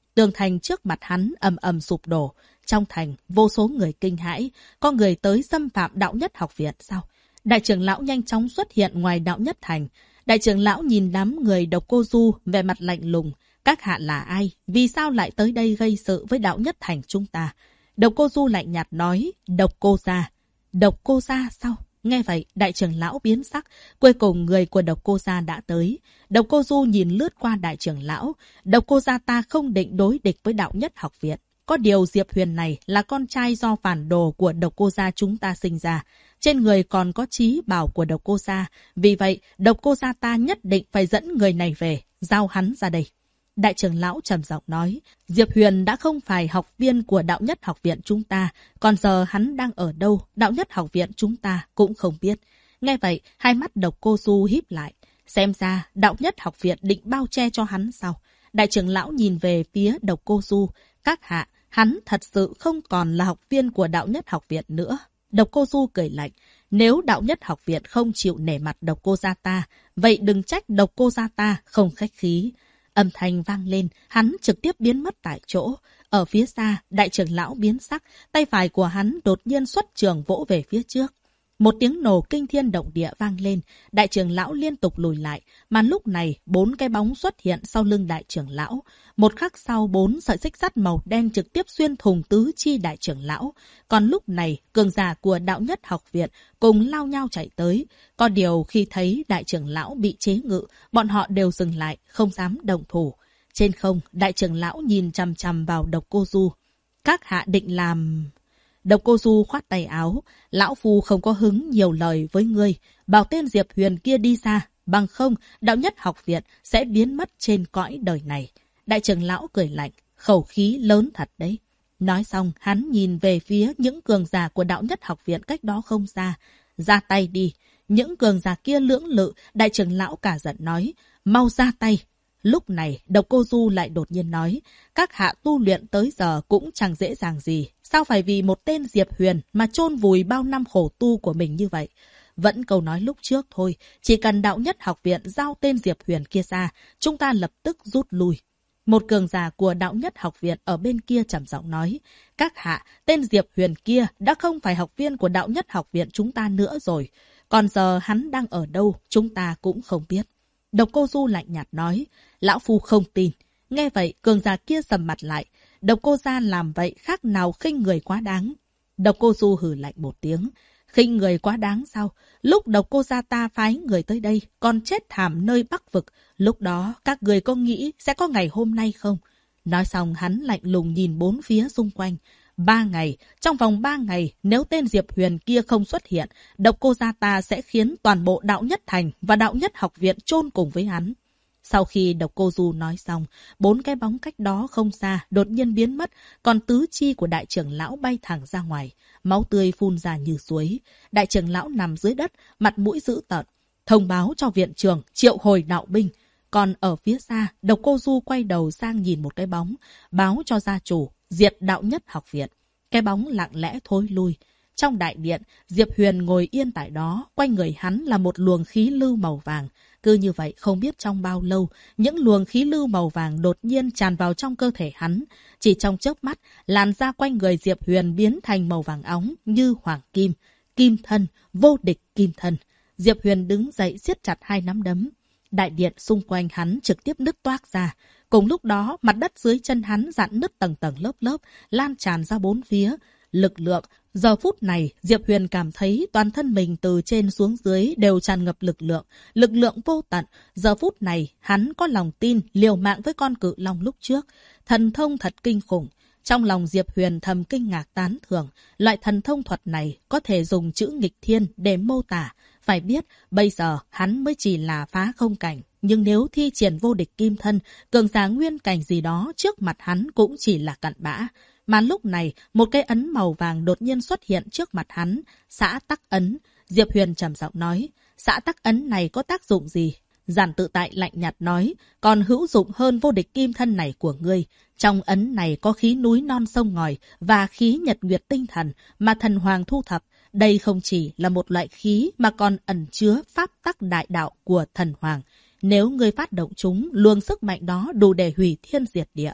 Tường thành trước mặt hắn ầm ầm sụp đổ. Trong thành, vô số người kinh hãi. Có người tới xâm phạm đạo nhất học viện sao? Đại trưởng lão nhanh chóng xuất hiện ngoài đạo nhất thành. Đại trưởng lão nhìn đám người Độc Cô Du về mặt lạnh lùng. Các hạ là ai? Vì sao lại tới đây gây sự với đạo nhất thành chúng ta? Độc Cô Du lạnh nhạt nói, Độc Cô gia. Độc Cô gia sao? Nghe vậy, đại trưởng lão biến sắc. Cuối cùng người của Độc Cô gia đã tới. Độc Cô Du nhìn lướt qua đại trưởng lão. Độc Cô gia ta không định đối địch với đạo nhất học viện. Có điều Diệp Huyền này là con trai do phản đồ của Độc Cô gia chúng ta sinh ra. Trên người còn có chí bảo của Độc Cô gia. Vì vậy, Độc Cô gia ta nhất định phải dẫn người này về, giao hắn ra đây. Đại trưởng lão trầm giọng nói, Diệp Huyền đã không phải học viên của đạo nhất học viện chúng ta, còn giờ hắn đang ở đâu, đạo nhất học viện chúng ta cũng không biết. Nghe vậy, hai mắt Độc Cô Du híp lại, xem ra đạo nhất học viện định bao che cho hắn sao? Đại trưởng lão nhìn về phía Độc Cô Du, các hạ, hắn thật sự không còn là học viên của đạo nhất học viện nữa. Độc Cô Du cười lạnh, nếu đạo nhất học viện không chịu nể mặt Độc Cô gia ta, vậy đừng trách Độc Cô gia ta không khách khí. Âm thanh vang lên, hắn trực tiếp biến mất tại chỗ. Ở phía xa, đại trưởng lão biến sắc, tay phải của hắn đột nhiên xuất trường vỗ về phía trước. Một tiếng nổ kinh thiên động địa vang lên, đại trưởng lão liên tục lùi lại, mà lúc này 4 cái bóng xuất hiện sau lưng đại trưởng lão. Một khắc sau 4 sợi xích sắt màu đen trực tiếp xuyên thủng tứ chi đại trưởng lão. Còn lúc này, cường giả của đạo nhất học viện cùng lao nhau chạy tới. Có điều khi thấy đại trưởng lão bị chế ngự, bọn họ đều dừng lại, không dám động thủ. Trên không, đại trưởng lão nhìn chằm chằm vào Độc Cô Du. Các hạ định làm... Độc Cô Du khoát tay áo, lão phu không có hứng nhiều lời với ngươi, bảo tên Diệp Huyền kia đi ra, bằng không đạo nhất học viện sẽ biến mất trên cõi đời này. Đại trưởng lão cười lạnh, khẩu khí lớn thật đấy. Nói xong, hắn nhìn về phía những cường giả của đạo nhất học viện cách đó không xa. Ra tay đi. Những cường giả kia lưỡng lự, đại trưởng lão cả giận nói, mau ra tay. Lúc này, Độc Cô Du lại đột nhiên nói, các hạ tu luyện tới giờ cũng chẳng dễ dàng gì. Sao phải vì một tên Diệp Huyền mà chôn vùi bao năm khổ tu của mình như vậy? Vẫn câu nói lúc trước thôi, chỉ cần đạo nhất học viện giao tên Diệp Huyền kia ra, chúng ta lập tức rút lui. Một cường giả của đạo nhất học viện ở bên kia trầm giọng nói, các hạ, tên Diệp Huyền kia đã không phải học viên của đạo nhất học viện chúng ta nữa rồi. Còn giờ hắn đang ở đâu, chúng ta cũng không biết. Độc Cô Du lạnh nhạt nói, lão phu không tin. Nghe vậy, cường giả kia sầm mặt lại. Độc Cô gia làm vậy khác nào khinh người quá đáng. Độc Cô Du hừ lạnh một tiếng. Khinh người quá đáng sao? Lúc Độc Cô gia ta phái người tới đây, còn chết thảm nơi Bắc Vực. Lúc đó, các người có nghĩ sẽ có ngày hôm nay không? Nói xong hắn lạnh lùng nhìn bốn phía xung quanh. 3 ngày, trong vòng 3 ngày, nếu tên Diệp Huyền kia không xuất hiện, Độc Cô gia ta sẽ khiến toàn bộ đạo nhất thành và đạo nhất học viện chôn cùng với hắn. Sau khi Độc Cô Du nói xong, 4 cái bóng cách đó không xa đột nhiên biến mất, còn tứ chi của đại trưởng lão bay thẳng ra ngoài, máu tươi phun ra như suối. Đại trưởng lão nằm dưới đất, mặt mũi dữ tợn, thông báo cho viện trưởng triệu hồi đạo binh. Còn ở phía xa, Độc Cô Du quay đầu sang nhìn một cái bóng, báo cho gia chủ diệt đạo nhất học viện. Cái bóng lặng lẽ thối lui. Trong đại điện, Diệp Huyền ngồi yên tại đó, quanh người hắn là một luồng khí lưu màu vàng. Cứ như vậy không biết trong bao lâu, những luồng khí lưu màu vàng đột nhiên tràn vào trong cơ thể hắn. Chỉ trong chớp mắt, làn da quanh người Diệp Huyền biến thành màu vàng óng như hoàng kim. Kim thân, vô địch kim thân. Diệp Huyền đứng dậy siết chặt 2 nắm đấm. Đại điện xung quanh hắn trực tiếp nứt toác ra. Cùng lúc đó, mặt đất dưới chân hắn rạn nứt tầng tầng lớp lớp, lan tràn ra 4 phía. Lực lượng. Giờ phút này, Diệp Huyền cảm thấy toàn thân mình từ trên xuống dưới đều tràn ngập lực lượng vô tận. Giờ phút này, hắn có lòng tin liều mạng với con cự long lúc trước. Thần thông thật kinh khủng. Trong lòng Diệp Huyền thầm kinh ngạc tán thưởng, loại thần thông thuật này có thể dùng chữ nghịch thiên để mô tả. Phải biết, bây giờ hắn mới chỉ là phá không cảnh. Nhưng nếu thi triển vô địch kim thân, cường giả nguyên cảnh gì đó trước mặt hắn cũng chỉ là cặn bã. Mà lúc này, một cái ấn màu vàng đột nhiên xuất hiện trước mặt hắn. Xã tắc ấn. Diệp Huyền trầm giọng nói, xã tắc ấn này có tác dụng gì? Giản Tự Tại lạnh nhạt nói, còn hữu dụng hơn vô địch kim thân này của ngươi. Trong ấn này có khí núi non sông ngòi và khí nhật nguyệt tinh thần mà thần hoàng thu thập. Đây không chỉ là một loại khí mà còn ẩn chứa pháp tắc đại đạo của thần hoàng. Nếu ngươi phát động chúng, luồng sức mạnh đó đủ để hủy thiên diệt địa.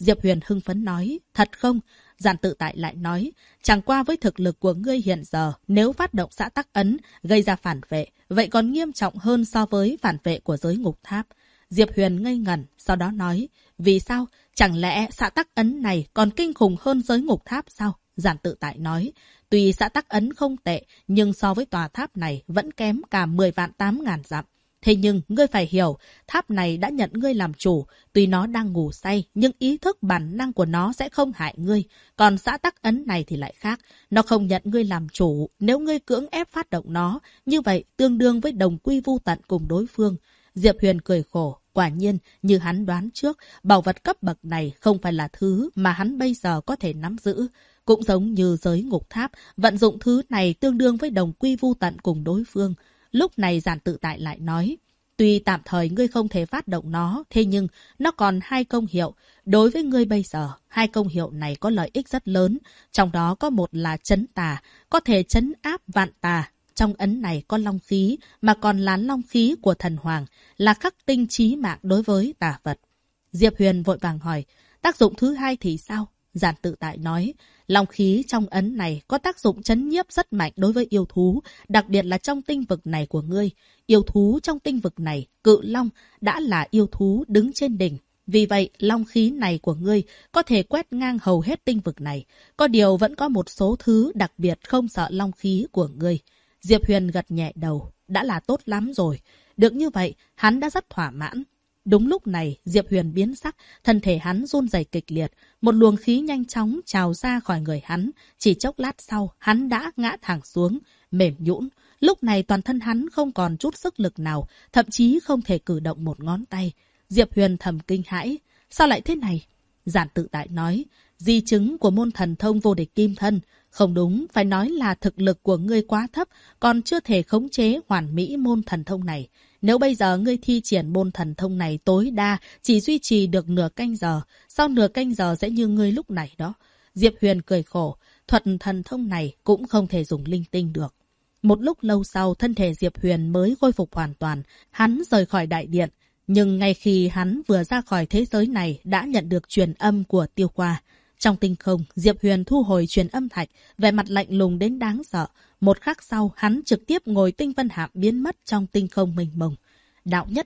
Diệp Huyền hưng phấn nói, thật không? Giản Tự Tại lại nói, chẳng qua với thực lực của ngươi hiện giờ, nếu phát động xã tắc ấn, gây ra phản vệ, vậy còn nghiêm trọng hơn so với phản vệ của giới ngục tháp. Diệp Huyền ngây ngẩn, sau đó nói, vì sao? Chẳng lẽ xã tắc ấn này còn kinh khủng hơn giới ngục tháp sao? Giản Tự Tại nói, tuy xã tắc ấn không tệ, nhưng so với tòa tháp này vẫn kém cả 10 vạn 8 ngàn dặm. Thế nhưng, ngươi phải hiểu, tháp này đã nhận ngươi làm chủ, tuy nó đang ngủ say, nhưng ý thức bản năng của nó sẽ không hại ngươi. Còn xã tắc ấn này thì lại khác, nó không nhận ngươi làm chủ, nếu ngươi cưỡng ép phát động nó, như vậy tương đương với đồng quy vu tận cùng đối phương. Diệp Huyền cười khổ, quả nhiên, như hắn đoán trước, bảo vật cấp bậc này không phải là thứ mà hắn bây giờ có thể nắm giữ. Cũng giống như giới ngục tháp, vận dụng thứ này tương đương với đồng quy vu tận cùng đối phương. Lúc này Giản Tự Tại lại nói, tuy tạm thời ngươi không thể phát động nó, thế nhưng nó còn 2 công hiệu. Đối với ngươi bây giờ, 2 công hiệu này có lợi ích rất lớn. Trong đó có một là trấn tà, có thể trấn áp vạn tà. Trong ấn này có long khí, mà còn là long khí của thần hoàng, là khắc tinh chí mạng đối với tà vật. Diệp Huyền vội vàng hỏi, tác dụng thứ 2 thì sao? Giản Tự Tại nói, long khí trong ấn này có tác dụng trấn nhiếp rất mạnh đối với yêu thú, đặc biệt là trong tinh vực này của ngươi. Yêu thú trong tinh vực này, cự long, đã là yêu thú đứng trên đỉnh. Vì vậy, long khí này của ngươi có thể quét ngang hầu hết tinh vực này. Có điều vẫn có một số thứ đặc biệt không sợ long khí của ngươi. Diệp Huyền gật nhẹ đầu, đã là tốt lắm rồi. Được như vậy, hắn đã rất thỏa mãn. Đúng lúc này, Diệp Huyền biến sắc, thân thể hắn run rẩy kịch liệt, một luồng khí nhanh chóng trào ra khỏi người hắn, chỉ chốc lát sau, hắn đã ngã thẳng xuống, mềm nhũn. Lúc này toàn thân hắn không còn chút sức lực nào, thậm chí không thể cử động một ngón tay. Diệp Huyền thầm kinh hãi, sao lại thế này? Giản Tự Tại nói, di chứng của môn thần thông vô địch kim thân. Không đúng, phải nói là thực lực của ngươi quá thấp, còn chưa thể khống chế hoàn mỹ môn thần thông này. Nếu bây giờ ngươi thi triển môn thần thông này tối đa chỉ duy trì được nửa canh giờ, sau nửa canh giờ sẽ như ngươi lúc này đó. Diệp Huyền cười khổ, thuật thần thông này cũng không thể dùng linh tinh được. Một lúc lâu sau, thân thể Diệp Huyền mới khôi phục hoàn toàn, hắn rời khỏi đại điện. Nhưng ngay khi hắn vừa ra khỏi thế giới này đã nhận được truyền âm của Tiêu Qua. Trong tinh không, Diệp Huyền thu hồi truyền âm thạch, vẻ mặt lạnh lùng đến đáng sợ. Một khắc sau, hắn trực tiếp ngồi tinh vân hạm biến mất trong tinh không mênh mông. Đạo Nhất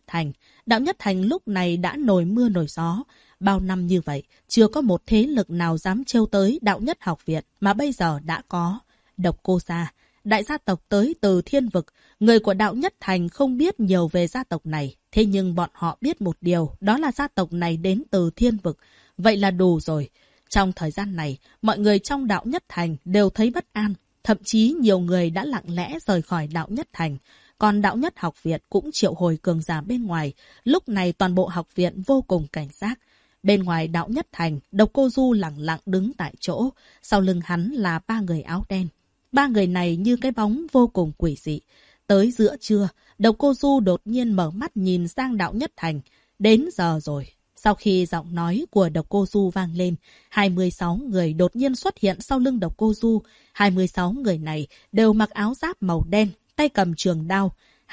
Thành lúc này đã nổi mưa nổi gió. Bao năm như vậy, chưa có một thế lực nào dám trêu tới Đạo Nhất Học Viện mà bây giờ đã có. Độc Cô Gia, đại gia tộc tới từ thiên vực. Người của Đạo Nhất Thành không biết nhiều về gia tộc này. Thế nhưng bọn họ biết một điều, đó là gia tộc này đến từ thiên vực. Vậy là đủ rồi. Trong thời gian này, mọi người trong Đạo Nhất Thành đều thấy bất an. Thậm chí nhiều người đã lặng lẽ rời khỏi Đạo Nhất Thành. Còn Đạo Nhất Học Viện cũng triệu hồi cường giả bên ngoài. Lúc này toàn bộ học viện vô cùng cảnh giác. Bên ngoài Đạo Nhất Thành, Độc Cô Du lặng lặng đứng tại chỗ. Sau lưng hắn là 3 người áo đen. 3 người này như cái bóng vô cùng quỷ dị. Tới giữa trưa, Độc Cô Du đột nhiên mở mắt nhìn sang Đạo Nhất Thành. Đến giờ rồi. Sau khi giọng nói của Độc Cô Du vang lên, 26 người đột nhiên xuất hiện sau lưng Độc Cô Du. 26 người này đều mặc áo giáp màu đen, tay cầm trường đao.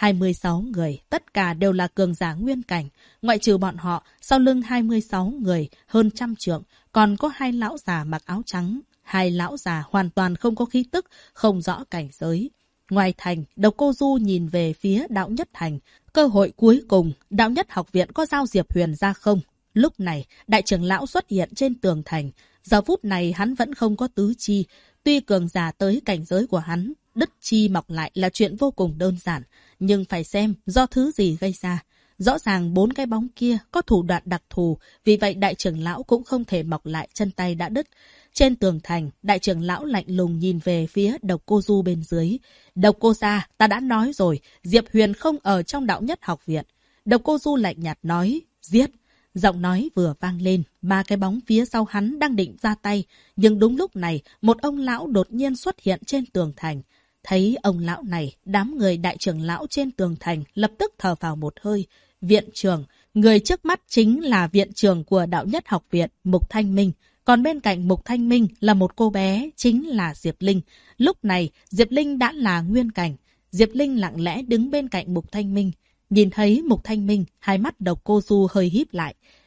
26 người, tất cả đều là cường giả nguyên cảnh. Ngoại trừ bọn họ, sau lưng 26 người, hơn 100 trượng, còn có 2 lão già mặc áo trắng. 2 lão già hoàn toàn không có khí tức, không rõ cảnh giới. Ngoài thành, Độc Cô Du nhìn về phía Đạo Nhất Thành. Cơ hội cuối cùng, Đạo Nhất Học Viện có giao Diệp Huyền ra không? Lúc này, đại trưởng lão xuất hiện trên tường thành. Giờ phút này hắn vẫn không có tứ chi. Tuy cường giả tới cảnh giới của hắn, đứt chi mọc lại là chuyện vô cùng đơn giản. Nhưng phải xem do thứ gì gây ra. Rõ ràng 4 cái bóng kia có thủ đoạn đặc thù. Vì vậy đại trưởng lão cũng không thể mọc lại chân tay đã đứt. Trên tường thành, đại trưởng lão lạnh lùng nhìn về phía Độc Cô Du bên dưới. Độc Cô Gia, ta đã nói rồi, Diệp Huyền không ở trong Đạo Nhất Học Viện. Độc Cô Du lạnh nhạt nói, giết. Giọng nói vừa vang lên, 3 cái bóng phía sau hắn đang định ra tay. Nhưng đúng lúc này, một ông lão đột nhiên xuất hiện trên tường thành. Thấy ông lão này, đám người đại trưởng lão trên tường thành lập tức thở vào một hơi. Viện trưởng, người trước mắt chính là viện trưởng của Đạo Nhất Học Viện, Mục Thanh Minh. Còn bên cạnh Mục Thanh Minh là một cô bé, chính là Diệp Linh. Lúc này, Diệp Linh đã là nguyên cảnh. Diệp Linh lặng lẽ đứng bên cạnh Mục Thanh Minh. Nhìn thấy Mục Thanh Minh, hai mắt Độc Cô Du hơi híp lại.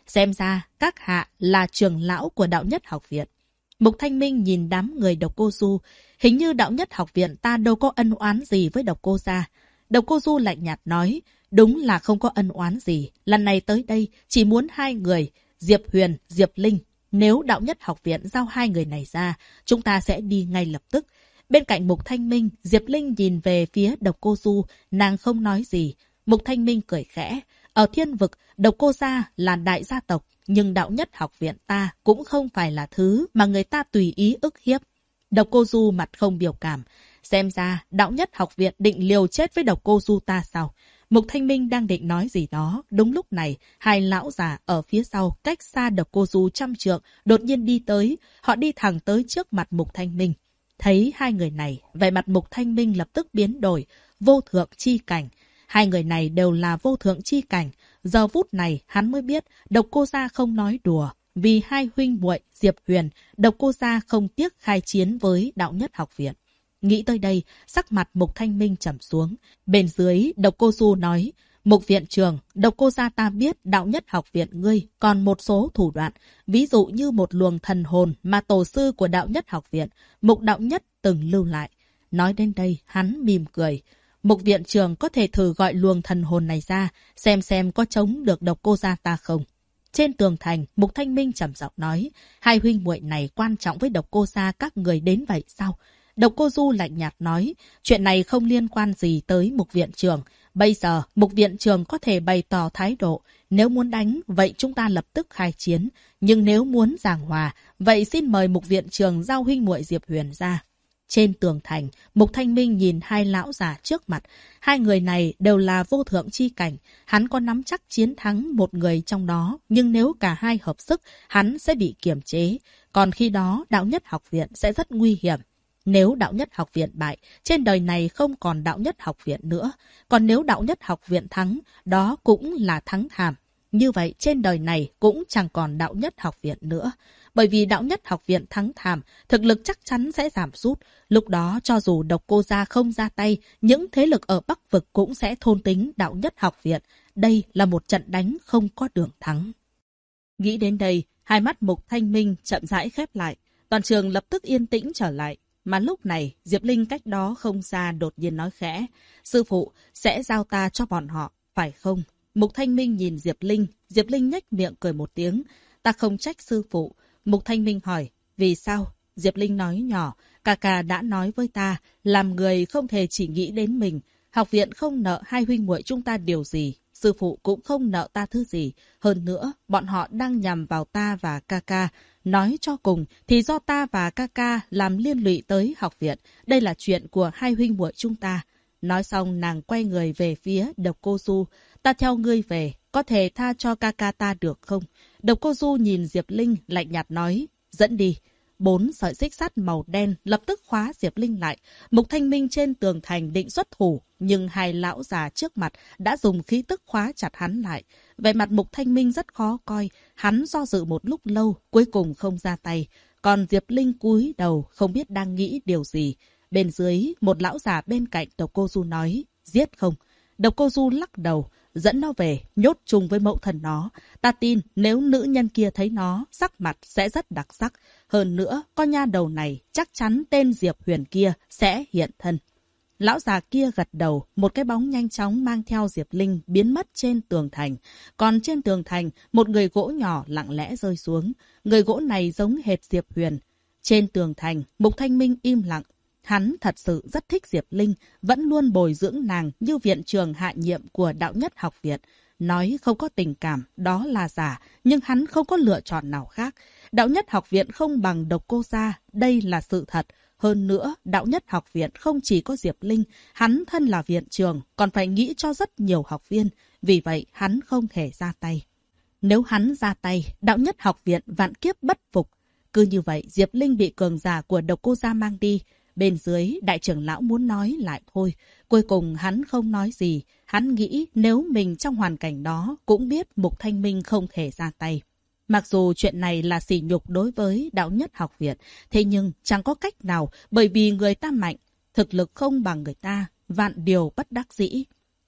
Xem ra các hạ là trưởng lão của đạo nhất học viện. Mục Thanh Minh nhìn đám người Độc Cô Du. Hình như đạo nhất học viện ta đâu có ân oán gì với Độc Cô gia. Độc Cô Du lạnh nhạt nói, đúng là không có ân oán gì. Lần này tới đây chỉ muốn hai người, Diệp Huyền, Diệp Linh. Nếu đạo nhất học viện giao hai người này ra, chúng ta sẽ đi ngay lập tức. Bên cạnh Mục Thanh Minh, Diệp Linh nhìn về phía Độc Cô Du, nàng không nói gì. Mục Thanh Minh cười khẽ. Ở thiên vực, Độc Cô gia là đại gia tộc, nhưng đạo nhất học viện ta cũng không phải là thứ mà người ta tùy ý ức hiếp. Độc Cô Du mặt không biểu cảm. Xem ra, đạo nhất học viện định liều chết với Độc Cô Du ta sao? Mục Thanh Minh đang định nói gì đó. Đúng lúc này, hai lão già ở phía sau, cách xa Độc Cô Du 100 trượng, đột nhiên đi tới. Họ đi thẳng tới trước mặt Mục Thanh Minh. Thấy hai người này, vẻ mặt Mục Thanh Minh lập tức biến đổi. Vô thượng chi cảnh. Hai người này đều là vô thượng chi cảnh. Giờ phút này, hắn mới biết Độc Cô gia không nói đùa. Vì hai huynh muội Diệp Huyền, Độc Cô gia không tiếc khai chiến với đạo nhất học viện. Nghĩ tới đây, sắc mặt Mục Thanh Minh trầm xuống. Bên dưới, Độc Cô Du nói, Mục viện trưởng, Độc Cô gia ta biết đạo nhất học viện ngươi còn một số thủ đoạn. Ví dụ như một luồng thần hồn mà tổ sư của đạo nhất học viện, Mục đạo nhất từng lưu lại. Nói đến đây, hắn mỉm cười. Mục viện trưởng có thể thử gọi luồng thần hồn này ra, xem có chống được Độc Cô gia ta không. Trên tường thành, Mục Thanh Minh trầm giọng nói, hai huynh muội này quan trọng với Độc Cô gia các người đến vậy sao? Độc Cô Du lạnh nhạt nói, chuyện này không liên quan gì tới Mục viện trưởng. Bây giờ, Mục viện trưởng có thể bày tỏ thái độ. Nếu muốn đánh, vậy chúng ta lập tức khai chiến. Nhưng nếu muốn giảng hòa, vậy xin mời Mục viện trưởng giao huynh muội Diệp Huyền ra. Trên tường thành, Mục Thanh Minh nhìn hai lão già trước mặt. Hai người này đều là vô thượng chi cảnh. Hắn có nắm chắc chiến thắng một người trong đó. Nhưng nếu cả hai hợp sức, hắn sẽ bị kiềm chế. Còn khi đó, đạo nhất học viện sẽ rất nguy hiểm. Nếu đạo nhất học viện bại, trên đời này không còn đạo nhất học viện nữa. Còn nếu đạo nhất học viện thắng, đó cũng là thắng thảm. Như vậy trên đời này cũng chẳng còn đạo nhất học viện nữa. Bởi vì đạo nhất học viện thắng thảm, thực lực chắc chắn sẽ giảm sút. Lúc đó cho dù Độc Cô gia không ra tay, những thế lực ở Bắc vực cũng sẽ thôn tính đạo nhất học viện. Đây là một trận đánh không có đường thắng. Nghĩ đến đây, hai mắt Mục Thanh Minh chậm rãi khép lại. Toàn trường lập tức yên tĩnh trở lại. Mà lúc này, Diệp Linh cách đó không xa đột nhiên nói khẽ. Sư phụ, sẽ giao ta cho bọn họ, phải không? Mục Thanh Minh nhìn Diệp Linh nhếch miệng cười một tiếng. Ta không trách sư phụ. Mục Thanh Minh hỏi, vì sao? Diệp Linh nói nhỏ, ca đã nói với ta, làm người không thể chỉ nghĩ đến mình. Học viện không nợ hai huynh muội chúng ta điều gì. Sư phụ cũng không nợ ta thứ gì. Hơn nữa, bọn họ đang nhằm vào ta và ca. Nói cho cùng thì do ta và ca làm liên lụy tới học viện. Đây là chuyện của hai huynh muội chúng ta. Nói xong nàng quay người về phía Độc Cô Du. Ta theo ngươi về, có thể tha cho ca ta được không? Độc Cô Du nhìn Diệp Linh lạnh nhạt nói, dẫn đi. 4 sợi xích sắt màu đen lập tức khóa Diệp Linh lại. Mục Thanh Minh trên tường thành định xuất thủ, nhưng hai lão già trước mặt đã dùng khí tức khóa chặt hắn lại. Vẻ mặt Mục Thanh Minh rất khó coi, hắn do dự một lúc lâu, cuối cùng không ra tay. Còn Diệp Linh cúi đầu, không biết đang nghĩ điều gì. Bên dưới, một lão già bên cạnh Độc Cô Du nói, giết không? Độc Cô Du lắc đầu, dẫn nó về, nhốt chung với mẫu thần nó. Ta tin nếu nữ nhân kia thấy nó, sắc mặt sẽ rất đặc sắc. Hơn nữa, con nha đầu này chắc chắn tên Diệp Huyền kia sẽ hiện thân. Lão già kia gật đầu, một cái bóng nhanh chóng mang theo Diệp Linh biến mất trên tường thành. Còn trên tường thành, một người gỗ nhỏ lặng lẽ rơi xuống. Người gỗ này giống hệt Diệp Huyền. Trên tường thành, Mục Thanh Minh im lặng. Hắn thật sự rất thích Diệp Linh, vẫn luôn bồi dưỡng nàng như viện trường hạ nhiệm của đạo nhất học viện. Nói không có tình cảm, đó là giả, nhưng hắn không có lựa chọn nào khác. Đạo nhất học viện không bằng Độc Cô gia, đây là sự thật. Hơn nữa, đạo nhất học viện không chỉ có Diệp Linh, hắn thân là viện trường, còn phải nghĩ cho rất nhiều học viên. Vì vậy, hắn không thể ra tay. Nếu hắn ra tay, đạo nhất học viện vạn kiếp bất phục. Cứ như vậy, Diệp Linh bị cường giả của Độc Cô gia mang đi. Bên dưới, đại trưởng lão muốn nói lại thôi. Cuối cùng hắn không nói gì. Hắn nghĩ nếu mình trong hoàn cảnh đó cũng biết Mục Thanh Minh không thể ra tay. Mặc dù chuyện này là sỉ nhục đối với đạo nhất học viện, thế nhưng chẳng có cách nào bởi vì người ta mạnh, thực lực không bằng người ta, vạn điều bất đắc dĩ.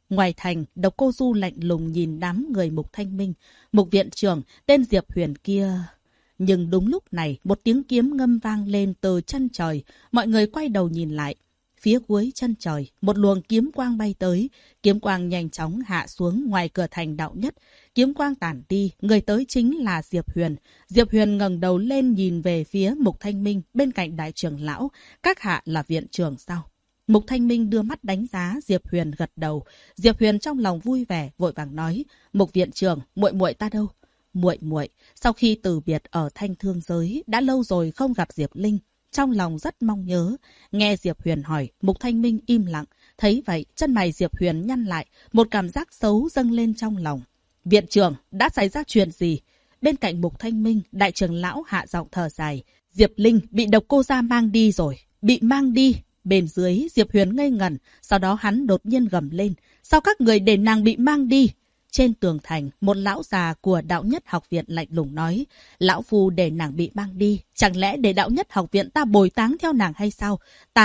Ngoài thành, Độc Cô Du lạnh lùng nhìn đám người Mục Thanh Minh, Mục viện trưởng, tên Diệp Huyền kia. Nhưng đúng lúc này, một tiếng kiếm ngâm vang lên từ chân trời, mọi người quay đầu nhìn lại. Phía cuối chân trời, một luồng kiếm quang bay tới, kiếm quang nhanh chóng hạ xuống ngoài cửa thành đạo nhất. Kiếm quang tản đi, người tới chính là Diệp Huyền. Diệp Huyền ngẩng đầu lên nhìn về phía Mục Thanh Minh bên cạnh đại trưởng lão, các hạ là viện trưởng sao? Mục Thanh Minh đưa mắt đánh giá, Diệp Huyền gật đầu. Diệp Huyền trong lòng vui vẻ, vội vàng nói, Mục viện trưởng, muội muội ta đâu? Muội, sau khi từ biệt ở Thanh Thương giới, đã lâu rồi không gặp Diệp Linh, trong lòng rất mong nhớ. Nghe Diệp Huyền hỏi, Mục Thanh Minh im lặng. Thấy vậy, chân mày Diệp Huyền nhăn lại, một cảm giác xấu dâng lên trong lòng. Viện trưởng, đã xảy ra chuyện gì? Bên cạnh Mục Thanh Minh, đại trưởng lão hạ giọng thở dài. Diệp Linh bị Độc Cô gia mang đi rồi, bị mang đi. Bên dưới, Diệp Huyền ngây ngẩn, sau đó hắn đột nhiên gầm lên. Sao các người để nàng bị mang đi? Trên tường thành, một lão già của đạo nhất học viện lạnh lùng nói, lão phu để nàng bị mang đi, chẳng lẽ để đạo nhất học viện ta bồi táng theo nàng hay sao?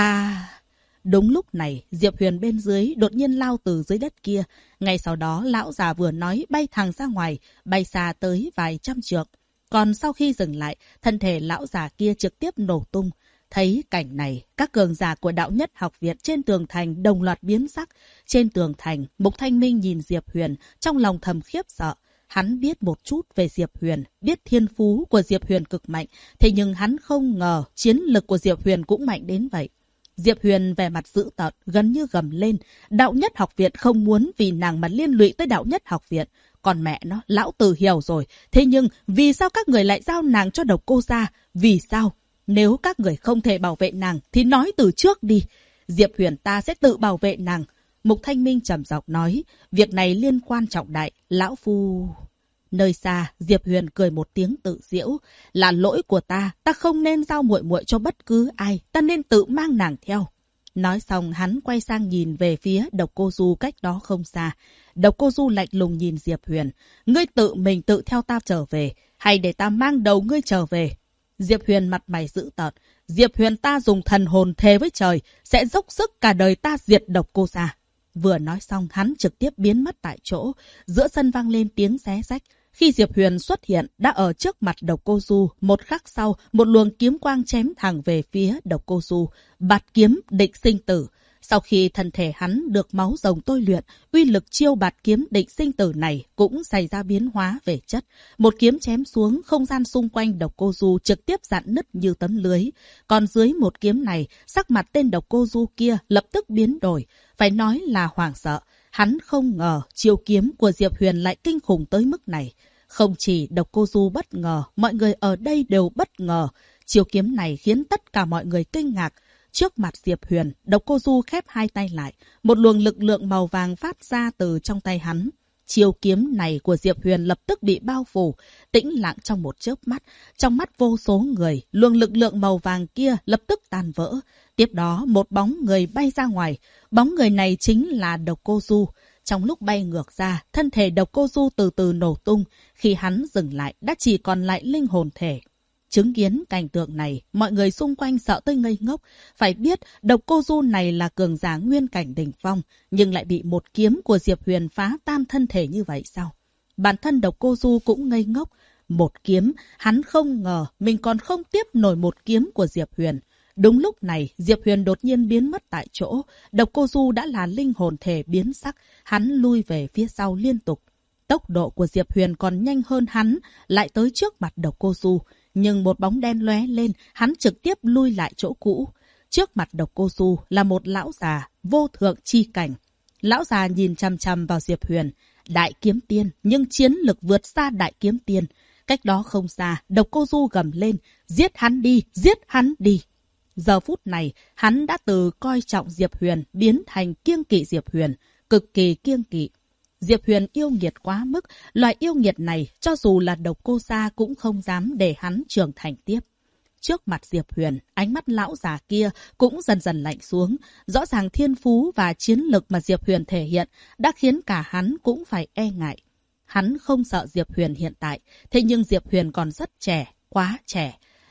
Đúng lúc này, Diệp Huyền bên dưới đột nhiên lao từ dưới đất kia. Ngay sau đó, lão già vừa nói bay thẳng ra ngoài, bay xa tới vài trăm trượng. Còn sau khi dừng lại, thân thể lão già kia trực tiếp nổ tung. Thấy cảnh này, các cường giả của đạo nhất học viện trên tường thành đồng loạt biến sắc. Trên tường thành, Mục Thanh Minh nhìn Diệp Huyền, trong lòng thầm khiếp sợ. Hắn biết một chút về Diệp Huyền, biết thiên phú của Diệp Huyền cực mạnh. Thế nhưng hắn không ngờ chiến lực của Diệp Huyền cũng mạnh đến vậy. Diệp Huyền vẻ mặt dữ tợn, gần như gầm lên. Đạo nhất học viện không muốn vì nàng mà liên lụy tới đạo nhất học viện. Còn mẹ nó, lão tử hiểu rồi. Thế nhưng, vì sao các người lại giao nàng cho Độc Cô gia? Vì sao? Nếu các người không thể bảo vệ nàng, thì nói từ trước đi. Diệp Huyền ta sẽ tự bảo vệ nàng. Mục Thanh Minh trầm giọng nói, việc này liên quan trọng đại, lão phu... Nơi xa, Diệp Huyền cười một tiếng tự giễu. Là lỗi của ta không nên giao muội muội cho bất cứ ai, ta nên tự mang nàng theo. Nói xong hắn quay sang nhìn về phía Độc Cô Du cách đó không xa. Độc Cô Du lạnh lùng nhìn Diệp Huyền. Ngươi tự mình tự theo ta trở về, hay để ta mang đầu ngươi trở về? Diệp Huyền mặt mày dữ tợn. Diệp Huyền ta dùng thần hồn thề với trời, sẽ dốc sức cả đời ta diệt Độc Cô gia. Vừa nói xong hắn trực tiếp biến mất tại chỗ. Giữa sân vang lên tiếng xé rách. Khi Diệp Huyền xuất hiện, đã ở trước mặt Độc Cô Du, một khắc sau, một luồng kiếm quang chém thẳng về phía Độc Cô Du, bạt kiếm định sinh tử. Sau khi thân thể hắn được máu rồng tôi luyện, uy lực chiêu bạt kiếm định sinh tử này cũng xảy ra biến hóa về chất. Một kiếm chém xuống, không gian xung quanh Độc Cô Du trực tiếp rạn nứt như tấm lưới. Còn dưới một kiếm này, sắc mặt tên Độc Cô Du kia lập tức biến đổi, phải nói là hoảng sợ. Hắn không ngờ chiêu kiếm của Diệp Huyền lại kinh khủng tới mức này. Không chỉ Độc Cô Du bất ngờ, mọi người ở đây đều bất ngờ. Chiêu kiếm này khiến tất cả mọi người kinh ngạc. Trước mặt Diệp Huyền, Độc Cô Du khép hai tay lại. Một luồng lực lượng màu vàng phát ra từ trong tay hắn. Chiêu kiếm này của Diệp Huyền lập tức bị bao phủ, tĩnh lặng trong một chớp mắt. Trong mắt vô số người, luồng lực lượng màu vàng kia lập tức tan vỡ. Tiếp đó, một bóng người bay ra ngoài. Bóng người này chính là Độc Cô Du. Trong lúc bay ngược ra, thân thể Độc Cô Du từ từ nổ tung. Khi hắn dừng lại, đã chỉ còn lại linh hồn thể. Chứng kiến cảnh tượng này, mọi người xung quanh sợ tới ngây ngốc. Phải biết, Độc Cô Du này là cường giả nguyên cảnh đỉnh phong, nhưng lại bị một kiếm của Diệp Huyền phá tan thân thể như vậy sao? Bản thân Độc Cô Du cũng ngây ngốc. Một kiếm, hắn không ngờ mình còn không tiếp nổi một kiếm của Diệp Huyền. Đúng lúc này, Diệp Huyền đột nhiên biến mất tại chỗ. Độc Cô Du đã là linh hồn thể biến sắc, hắn lui về phía sau liên tục. Tốc độ của Diệp Huyền còn nhanh hơn hắn, lại tới trước mặt Độc Cô Du. Nhưng một bóng đen lóe lên, hắn trực tiếp lui lại chỗ cũ. Trước mặt Độc Cô Du là một lão già, vô thượng chi cảnh. Lão già nhìn chằm chằm vào Diệp Huyền. Đại kiếm tiên, nhưng chiến lực vượt xa đại kiếm tiên. Cách đó không xa, Độc Cô Du gầm lên, giết hắn đi, giết hắn đi. Giờ phút này, hắn đã từ coi trọng Diệp Huyền biến thành kiêng kỵ Diệp Huyền, cực kỳ kiêng kỵ. Diệp Huyền yêu nghiệt quá mức, loại yêu nghiệt này cho dù là Độc Cô gia cũng không dám để hắn trưởng thành tiếp. Trước mặt Diệp Huyền, ánh mắt lão già kia cũng dần dần lạnh xuống. Rõ ràng thiên phú và chiến lực mà Diệp Huyền thể hiện đã khiến cả hắn cũng phải e ngại. Hắn không sợ Diệp Huyền hiện tại, thế nhưng Diệp Huyền còn rất trẻ, quá trẻ.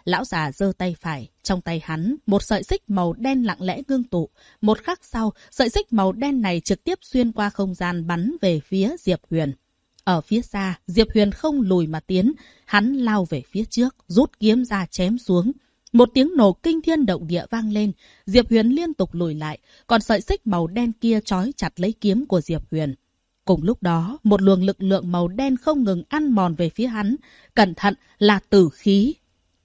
Lão già giơ tay phải, trong tay hắn, một sợi xích màu đen lặng lẽ ngưng tụ. Một khắc sau, sợi xích màu đen này trực tiếp xuyên qua không gian bắn về phía Diệp Huyền. Ở phía xa, Diệp Huyền không lùi mà tiến, hắn lao về phía trước, rút kiếm ra chém xuống. Một tiếng nổ kinh thiên động địa vang lên, Diệp Huyền liên tục lùi lại, còn sợi xích màu đen kia trói chặt lấy kiếm của Diệp Huyền. Cùng lúc đó, một luồng lực lượng màu đen không ngừng ăn mòn về phía hắn, cẩn thận là tử khí.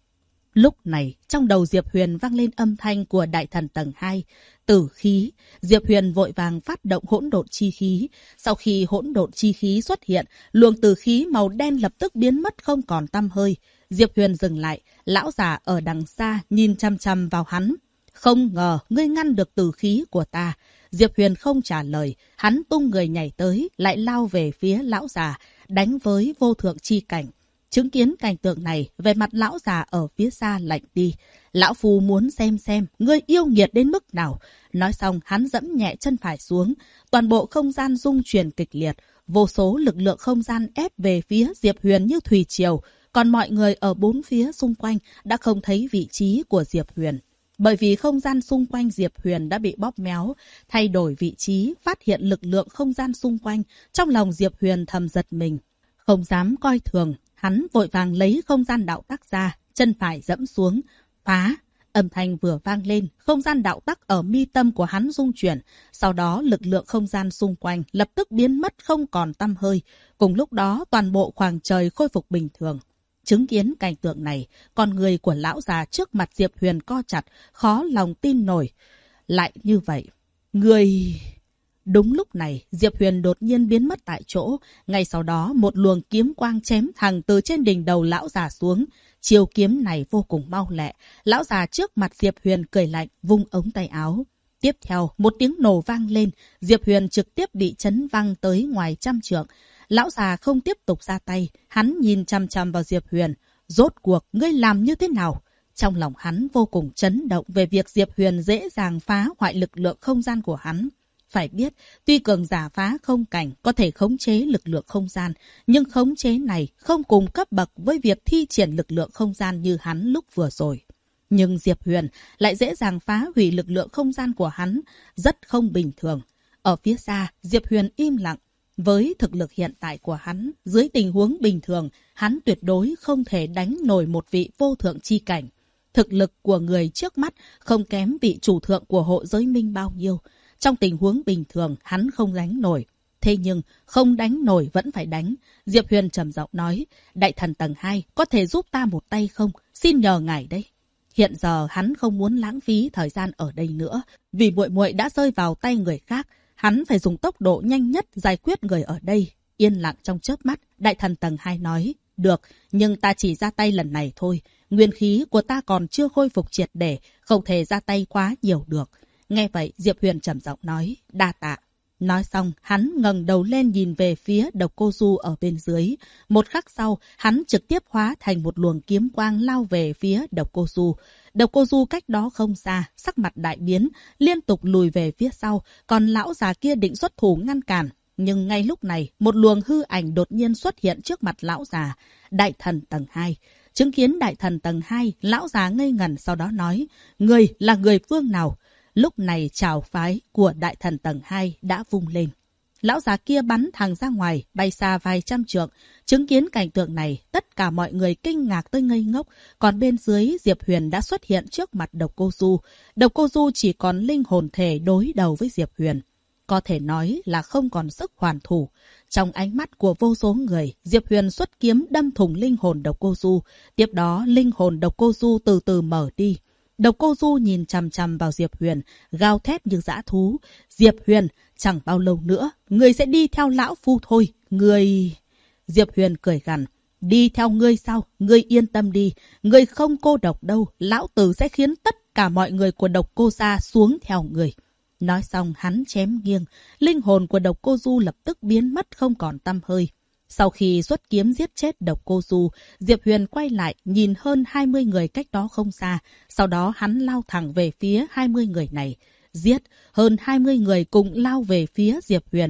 Lúc này, trong đầu Diệp Huyền vang lên âm thanh của đại thần tầng 2, tử khí. Diệp Huyền vội vàng phát động hỗn độn chi khí. Sau khi hỗn độn chi khí xuất hiện, luồng tử khí màu đen lập tức biến mất không còn tăm hơi. Diệp Huyền dừng lại, lão già ở đằng xa nhìn chăm chăm vào hắn. Không ngờ ngươi ngăn được tử khí của ta. Diệp Huyền không trả lời, hắn tung người nhảy tới, lại lao về phía lão già, đánh với vô thượng chi cảnh. Chứng kiến cảnh tượng này, về mặt lão già ở phía xa lạnh đi. Lão Phu muốn xem ngươi yêu nghiệt đến mức nào. Nói xong, hắn dẫm nhẹ chân phải xuống. Toàn bộ không gian rung chuyển kịch liệt. Vô số lực lượng không gian ép về phía Diệp Huyền như thủy triều. Còn mọi người ở bốn phía xung quanh đã không thấy vị trí của Diệp Huyền. Bởi vì không gian xung quanh Diệp Huyền đã bị bóp méo, thay đổi vị trí, phát hiện lực lượng không gian xung quanh. Trong lòng Diệp Huyền thầm giật mình. Không dám coi thường. Hắn vội vàng lấy không gian đạo tắc ra, chân phải dẫm xuống, phá. Âm thanh vừa vang lên, không gian đạo tắc ở mi tâm của hắn rung chuyển. Sau đó lực lượng không gian xung quanh lập tức biến mất không còn tăm hơi. Cùng lúc đó toàn bộ khoảng trời khôi phục bình thường. Chứng kiến cảnh tượng này, con người của lão già trước mặt Diệp Huyền co chặt, khó lòng tin nổi. Lại như vậy, người... Đúng lúc này, Diệp Huyền đột nhiên biến mất tại chỗ. Ngay sau đó, một luồng kiếm quang chém thẳng từ trên đỉnh đầu lão già xuống. Chiêu kiếm này vô cùng mau lẹ. Lão già trước mặt Diệp Huyền cười lạnh, vung ống tay áo. Tiếp theo, một tiếng nổ vang lên. Diệp Huyền trực tiếp bị chấn văng tới ngoài 100 trượng. Lão già không tiếp tục ra tay. Hắn nhìn chăm chăm vào Diệp Huyền. Rốt cuộc, ngươi làm như thế nào? Trong lòng hắn vô cùng chấn động về việc Diệp Huyền dễ dàng phá hoại lực lượng không gian của hắn. Phải biết, tuy cường giả phá không cảnh có thể khống chế lực lượng không gian, nhưng khống chế này không cùng cấp bậc với việc thi triển lực lượng không gian như hắn lúc vừa rồi. Nhưng Diệp Huyền lại dễ dàng phá hủy lực lượng không gian của hắn, rất không bình thường. Ở phía xa, Diệp Huyền im lặng. Với thực lực hiện tại của hắn, dưới tình huống bình thường, hắn tuyệt đối không thể đánh nổi một vị vô thượng chi cảnh. Thực lực của người trước mắt không kém vị chủ thượng của hộ giới minh bao nhiêu. Trong tình huống bình thường, hắn không đánh nổi. Thế nhưng, không đánh nổi vẫn phải đánh. Diệp Huyền trầm giọng nói, đại thần tầng 2 có thể giúp ta một tay không? Xin nhờ ngài đây. Hiện giờ hắn không muốn lãng phí thời gian ở đây nữa. Vì muội muội đã rơi vào tay người khác, hắn phải dùng tốc độ nhanh nhất giải quyết người ở đây. Yên lặng trong chớp mắt, đại thần tầng 2 nói, được, nhưng ta chỉ ra tay lần này thôi. Nguyên khí của ta còn chưa khôi phục triệt để, không thể ra tay quá nhiều được. Nghe vậy, Diệp Huyền trầm giọng nói, đa tạ. Nói xong, hắn ngẩng đầu lên nhìn về phía Độc Cô Du ở bên dưới. Một khắc sau, hắn trực tiếp hóa thành một luồng kiếm quang lao về phía Độc Cô Du. Độc Cô Du cách đó không xa, sắc mặt đại biến, liên tục lùi về phía sau, còn lão già kia định xuất thủ ngăn cản. Nhưng ngay lúc này, một luồng hư ảnh đột nhiên xuất hiện trước mặt lão già, đại thần tầng 2. Chứng kiến đại thần tầng 2, lão già ngây ngẩn sau đó nói, người là người phương nào? Lúc này trảo phái của đại thần tầng 2 đã vung lên. Lão già kia bắn thẳng ra ngoài, bay xa vài trăm trượng. Chứng kiến cảnh tượng này, tất cả mọi người kinh ngạc tới ngây ngốc. Còn bên dưới, Diệp Huyền đã xuất hiện trước mặt Độc Cô Du. Độc Cô Du chỉ còn linh hồn thể đối đầu với Diệp Huyền. Có thể nói là không còn sức hoàn thủ. Trong ánh mắt của vô số người, Diệp Huyền xuất kiếm đâm thủng linh hồn Độc Cô Du. Tiếp đó, linh hồn Độc Cô Du từ từ mở đi. Độc Cô Du nhìn chằm chằm vào Diệp Huyền, gào thét như dã thú. Diệp Huyền, chẳng bao lâu nữa, ngươi sẽ đi theo lão phu thôi. Ngươi... Diệp Huyền cười gằn. Đi theo ngươi sao? Ngươi yên tâm đi. Ngươi không cô độc đâu. Lão tử sẽ khiến tất cả mọi người của Độc Cô gia xuống theo ngươi. Nói xong hắn chém nghiêng. Linh hồn của Độc Cô Du lập tức biến mất không còn tăm hơi. Sau khi xuất kiếm giết chết Độc Cô Du, Diệp Huyền quay lại nhìn hơn 20 người cách đó không xa. Sau đó hắn lao thẳng về phía 20 người này. Giết, hơn 20 người cùng lao về phía Diệp Huyền.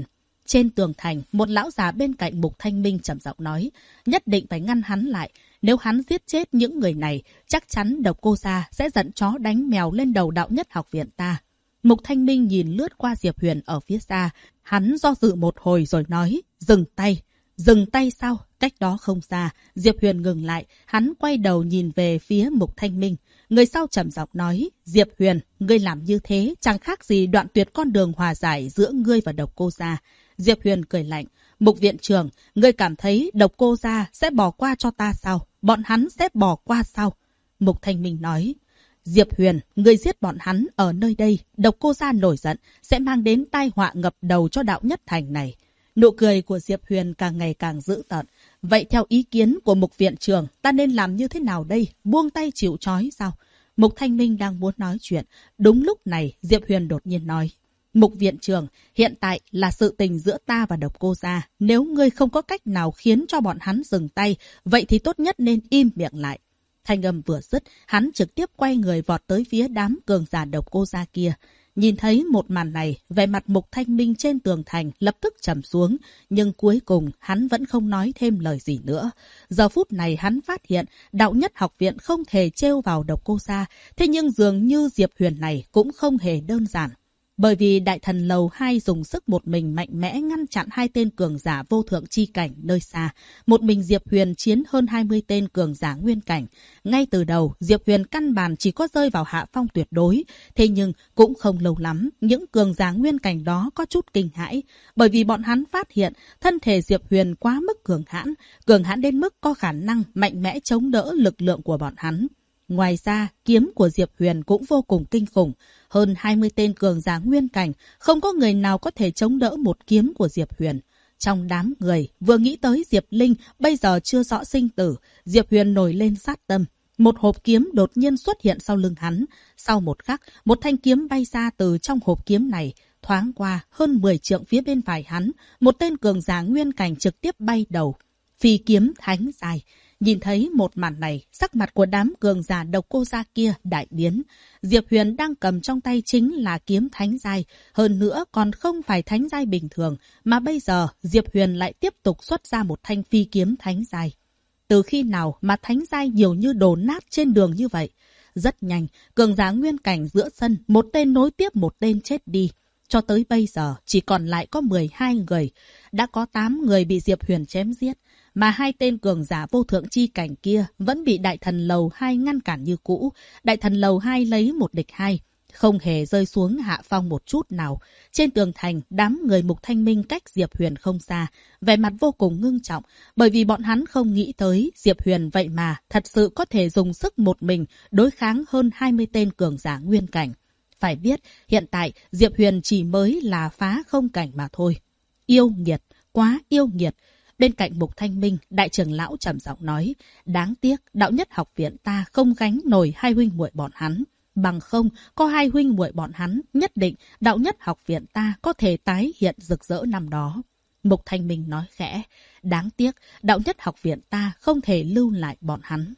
Trên tường thành, một lão già bên cạnh Mục Thanh Minh trầm giọng nói, nhất định phải ngăn hắn lại. Nếu hắn giết chết những người này, chắc chắn Độc Cô Gia sẽ giận chó đánh mèo lên đầu Đạo Nhất Học Viện ta. Mục Thanh Minh nhìn lướt qua Diệp Huyền ở phía xa. Hắn do dự một hồi rồi nói, dừng tay. Dừng tay sao? Cách đó không xa. Diệp Huyền ngừng lại. Hắn quay đầu nhìn về phía Mục Thanh Minh. Người sau trầm giọng nói, Diệp Huyền, ngươi làm như thế chẳng khác gì đoạn tuyệt con đường hòa giải giữa ngươi và Độc Cô Gia. Diệp Huyền cười lạnh. Mục viện trưởng, ngươi cảm thấy Độc Cô Gia sẽ bỏ qua cho ta sao? Bọn hắn sẽ bỏ qua sao? Mục Thanh Minh nói. Diệp Huyền, ngươi giết bọn hắn ở nơi đây. Độc Cô Gia nổi giận, sẽ mang đến tai họa ngập đầu cho Đạo Nhất Thành này. Nụ cười của Diệp Huyền càng ngày càng dữ tợn. Vậy theo ý kiến của Mục viện trưởng, ta nên làm như thế nào đây? Buông tay chịu trói sao? Mục Thanh Minh đang muốn nói chuyện. Đúng lúc này, Diệp Huyền đột nhiên nói. Mục viện trưởng, hiện tại là sự tình giữa ta và Độc Cô Gia. Nếu ngươi không có cách nào khiến cho bọn hắn dừng tay, vậy thì tốt nhất nên im miệng lại. Thanh âm vừa dứt, hắn trực tiếp quay người vọt tới phía đám cường giả Độc Cô Gia kia. Nhìn thấy một màn này, vẻ mặt Mục Thanh Minh trên tường thành lập tức trầm xuống, nhưng cuối cùng hắn vẫn không nói thêm lời gì nữa. Giờ phút này hắn phát hiện Đạo Nhất Học Viện không thể trêu vào Độc Cô Gia, thế nhưng dường như Diệp Huyền này cũng không hề đơn giản. Bởi vì Đại Thần Lầu 2 dùng sức một mình mạnh mẽ ngăn chặn hai tên cường giả vô thượng chi cảnh nơi xa. Một mình Diệp Huyền chiến hơn 20 tên cường giả nguyên cảnh. Ngay từ đầu, Diệp Huyền căn bản chỉ có rơi vào hạ phong tuyệt đối. Thế nhưng cũng không lâu lắm, những cường giả nguyên cảnh đó có chút kinh hãi. Bởi vì bọn hắn phát hiện thân thể Diệp Huyền quá mức cường hãn đến mức có khả năng mạnh mẽ chống đỡ lực lượng của bọn hắn. Ngoài ra, kiếm của Diệp Huyền cũng vô cùng kinh khủng. Hơn 20 tên cường giả nguyên cảnh, không có người nào có thể chống đỡ một kiếm của Diệp Huyền. Trong đám người, vừa nghĩ tới Diệp Linh, bây giờ chưa rõ sinh tử, Diệp Huyền nổi lên sát tâm. Một hộp kiếm đột nhiên xuất hiện sau lưng hắn. Sau một khắc, một thanh kiếm bay ra từ trong hộp kiếm này. Thoáng qua, hơn 10 trượng phía bên phải hắn, một tên cường giả nguyên cảnh trực tiếp bay đầu. Phi kiếm thánh dài. Nhìn thấy một màn này, sắc mặt của đám cường giả Độc Cô Gia kia đại biến. Diệp Huyền đang cầm trong tay chính là kiếm thánh giai, hơn nữa còn không phải thánh giai bình thường, mà bây giờ Diệp Huyền lại tiếp tục xuất ra một thanh phi kiếm thánh giai. Từ khi nào mà thánh giai nhiều như đổ nát trên đường như vậy? Rất nhanh, cường giả nguyên cảnh giữa sân, một tên nối tiếp một tên chết đi. Cho tới bây giờ, chỉ còn lại có 12 người. Đã có 8 người bị Diệp Huyền chém giết. Mà hai tên cường giả vô thượng chi cảnh kia vẫn bị Đại Thần Lầu 2 ngăn cản như cũ. Đại Thần Lầu 2 lấy 1 địch 2, không hề rơi xuống hạ phong một chút nào. Trên tường thành, đám người Mục Thanh Minh cách Diệp Huyền không xa, vẻ mặt vô cùng ngưng trọng, bởi vì bọn hắn không nghĩ tới Diệp Huyền vậy mà thật sự có thể dùng sức một mình đối kháng hơn 20 tên cường giả nguyên cảnh. Phải biết, hiện tại Diệp Huyền chỉ mới là phá không cảnh mà thôi. Yêu nghiệt, quá yêu nghiệt. Bên cạnh Mục Thanh Minh, đại trưởng lão trầm giọng nói, đáng tiếc Đạo Nhất Học Viện ta không gánh nổi hai huynh muội bọn hắn. Bằng không, có hai huynh muội bọn hắn, nhất định Đạo Nhất Học Viện ta có thể tái hiện rực rỡ năm đó. Mục Thanh Minh nói khẽ, đáng tiếc Đạo Nhất Học Viện ta không thể lưu lại bọn hắn.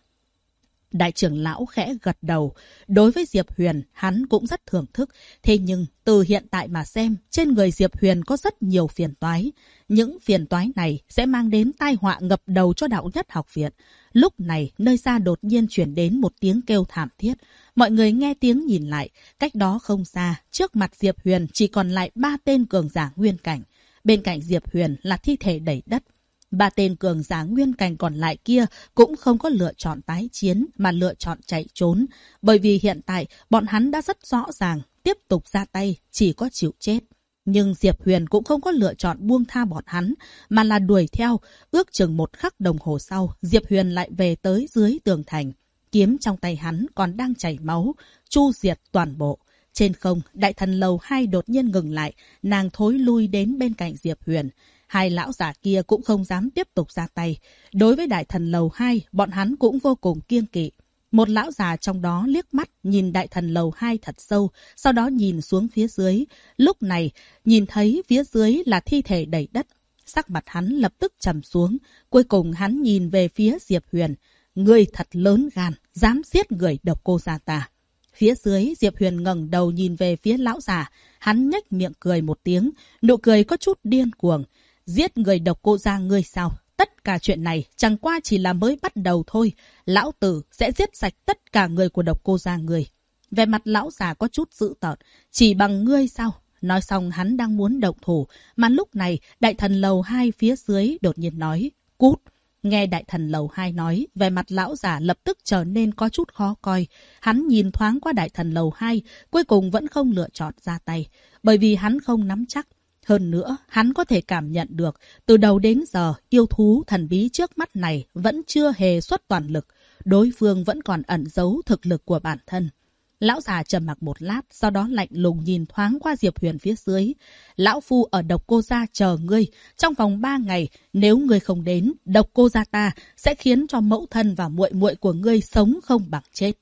Đại trưởng lão khẽ gật đầu. Đối với Diệp Huyền, hắn cũng rất thưởng thức. Thế nhưng, từ hiện tại mà xem, trên người Diệp Huyền có rất nhiều phiền toái. Những phiền toái này sẽ mang đến tai họa ngập đầu cho Đạo Nhất Học Viện. Lúc này, nơi xa đột nhiên chuyển đến một tiếng kêu thảm thiết. Mọi người nghe tiếng nhìn lại. Cách đó không xa, trước mặt Diệp Huyền chỉ còn lại 3 tên cường giả nguyên cảnh. Bên cạnh Diệp Huyền là thi thể đầy đất. 3 tên cường giả nguyên cảnh còn lại kia cũng không có lựa chọn tái chiến mà lựa chọn chạy trốn. Bởi vì hiện tại bọn hắn đã rất rõ ràng, tiếp tục ra tay chỉ có chịu chết. Nhưng Diệp Huyền cũng không có lựa chọn buông tha bọn hắn, mà là đuổi theo. Ước chừng 1 khắc đồng hồ sau, Diệp Huyền lại về tới dưới tường thành. Kiếm trong tay hắn còn đang chảy máu, chu diệt toàn bộ. Trên không, Đại Thần Lầu 2 đột nhiên ngừng lại, nàng thối lui đến bên cạnh Diệp Huyền. Hai lão giả kia cũng không dám tiếp tục ra tay. Đối với Đại Thần Lầu 2, bọn hắn cũng vô cùng kiêng kỵ. Một lão già trong đó liếc mắt nhìn Đại Thần Lầu 2 thật sâu, sau đó nhìn xuống phía dưới. Lúc này, nhìn thấy phía dưới là thi thể đầy đất. Sắc mặt hắn lập tức trầm xuống. Cuối cùng hắn nhìn về phía Diệp Huyền. Ngươi thật lớn gan, dám giết người Độc Cô Gia ta. Phía dưới, Diệp Huyền ngẩng đầu nhìn về phía lão già. Hắn nhếch miệng cười một tiếng, nụ cười có chút điên cuồng. Giết người độc cô gia ngươi sao? Tất cả chuyện này chẳng qua chỉ là mới bắt đầu thôi. Lão tử sẽ giết sạch tất cả người của độc cô gia ngươi. Về mặt lão già có chút dữ tợn. Chỉ bằng ngươi sao? Nói xong hắn đang muốn động thủ. Mà lúc này đại thần lầu 2 phía dưới đột nhiên nói. Cút! Nghe đại thần lầu 2 nói, về mặt lão giả lập tức trở nên có chút khó coi. Hắn nhìn thoáng qua đại thần lầu 2, cuối cùng vẫn không lựa chọn ra tay. Bởi vì hắn không nắm chắc. Hơn nữa, hắn có thể cảm nhận được, từ đầu đến giờ, yêu thú thần bí trước mắt này vẫn chưa hề xuất toàn lực. Đối phương vẫn còn ẩn giấu thực lực của bản thân. Lão già trầm mặc một lát, sau đó lạnh lùng nhìn thoáng qua Diệp Huyền phía dưới. Lão phu ở độc cô gia chờ ngươi. Trong vòng 3 ngày, nếu ngươi không đến, độc cô gia ta sẽ khiến cho mẫu thân và muội muội của ngươi sống không bằng chết.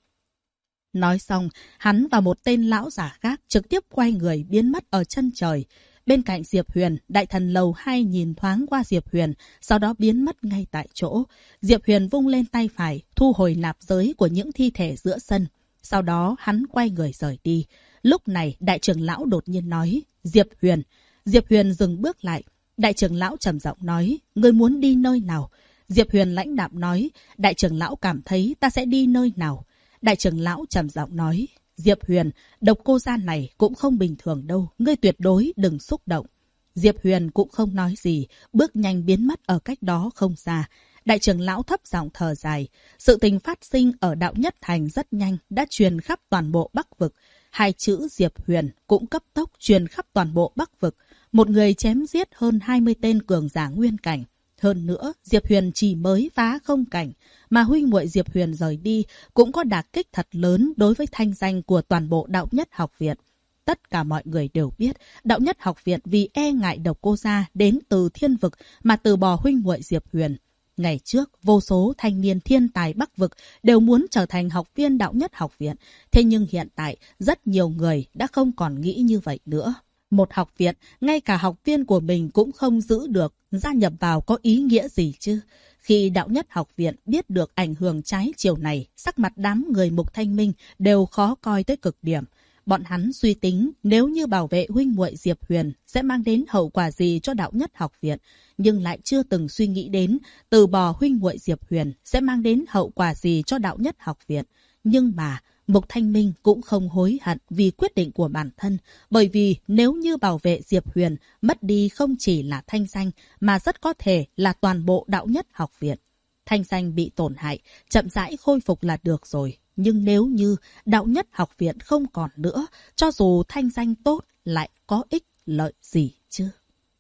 Nói xong, hắn và một tên lão giả khác trực tiếp quay người biến mất ở chân trời. Bên cạnh Diệp Huyền, đại thần lầu 2 nhìn thoáng qua Diệp Huyền, sau đó biến mất ngay tại chỗ. Diệp Huyền vung lên tay phải, thu hồi nạp giới của những thi thể giữa sân. Sau đó hắn quay người rời đi. Lúc này đại trưởng lão đột nhiên nói, Diệp Huyền. Diệp Huyền dừng bước lại. Đại trưởng lão trầm giọng nói, ngươi muốn đi nơi nào? Diệp Huyền lãnh đạm nói, đại trưởng lão cảm thấy ta sẽ đi nơi nào? Đại trưởng lão trầm giọng nói, Diệp Huyền, độc cô gia này cũng không bình thường đâu, ngươi tuyệt đối đừng xúc động. Diệp Huyền cũng không nói gì, bước nhanh biến mất ở cách đó không xa. Đại trưởng lão thấp giọng thở dài. Sự tình phát sinh ở đạo nhất thành rất nhanh, đã truyền khắp toàn bộ Bắc vực. Hai chữ Diệp Huyền cũng cấp tốc truyền khắp toàn bộ Bắc vực. Một người chém giết hơn 20 tên cường giả nguyên cảnh. Hơn nữa, Diệp Huyền chỉ mới phá không cảnh, mà huynh muội Diệp Huyền rời đi cũng có đả kích thật lớn đối với thanh danh của toàn bộ đạo nhất học viện. Tất cả mọi người đều biết, đạo nhất học viện vì e ngại độc cô gia đến từ thiên vực mà từ bỏ huynh muội Diệp Huyền. Ngày trước, vô số thanh niên thiên tài Bắc vực đều muốn trở thành học viên đạo nhất học viện. Thế nhưng hiện tại, rất nhiều người đã không còn nghĩ như vậy nữa. Một học viện, ngay cả học viên của mình cũng không giữ được, gia nhập vào có ý nghĩa gì chứ? Khi đạo nhất học viện biết được ảnh hưởng trái chiều này, sắc mặt đám người Mục Thanh Minh đều khó coi tới cực điểm. Bọn hắn suy tính nếu như bảo vệ huynh muội Diệp Huyền sẽ mang đến hậu quả gì cho đạo nhất học viện, nhưng lại chưa từng suy nghĩ đến từ bỏ huynh muội Diệp Huyền sẽ mang đến hậu quả gì cho đạo nhất học viện. Nhưng mà Mục Thanh Minh cũng không hối hận vì quyết định của bản thân, bởi vì nếu như bảo vệ Diệp Huyền mất đi không chỉ là thanh danh mà rất có thể là toàn bộ đạo nhất học viện. Thanh danh bị tổn hại, chậm rãi khôi phục là được rồi. Nhưng nếu như đạo nhất học viện không còn nữa, cho dù thanh danh tốt lại có ích lợi gì chứ?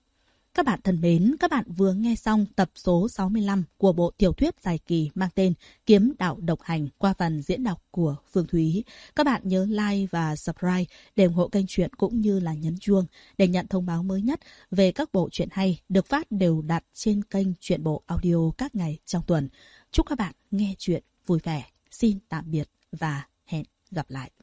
Các bạn thân mến, các bạn vừa nghe xong tập số 65 của bộ tiểu thuyết dài kỳ mang tên Kiếm Đạo Độc Hành qua phần diễn đọc của Phương Thúy. Các bạn nhớ like và subscribe để ủng hộ kênh truyện cũng như là nhấn chuông để nhận thông báo mới nhất về các bộ truyện hay được phát đều đặn trên kênh Truyện Bộ Audio các ngày trong tuần. Chúc các bạn nghe truyện vui vẻ. Xin tạm biệt và hẹn gặp lại.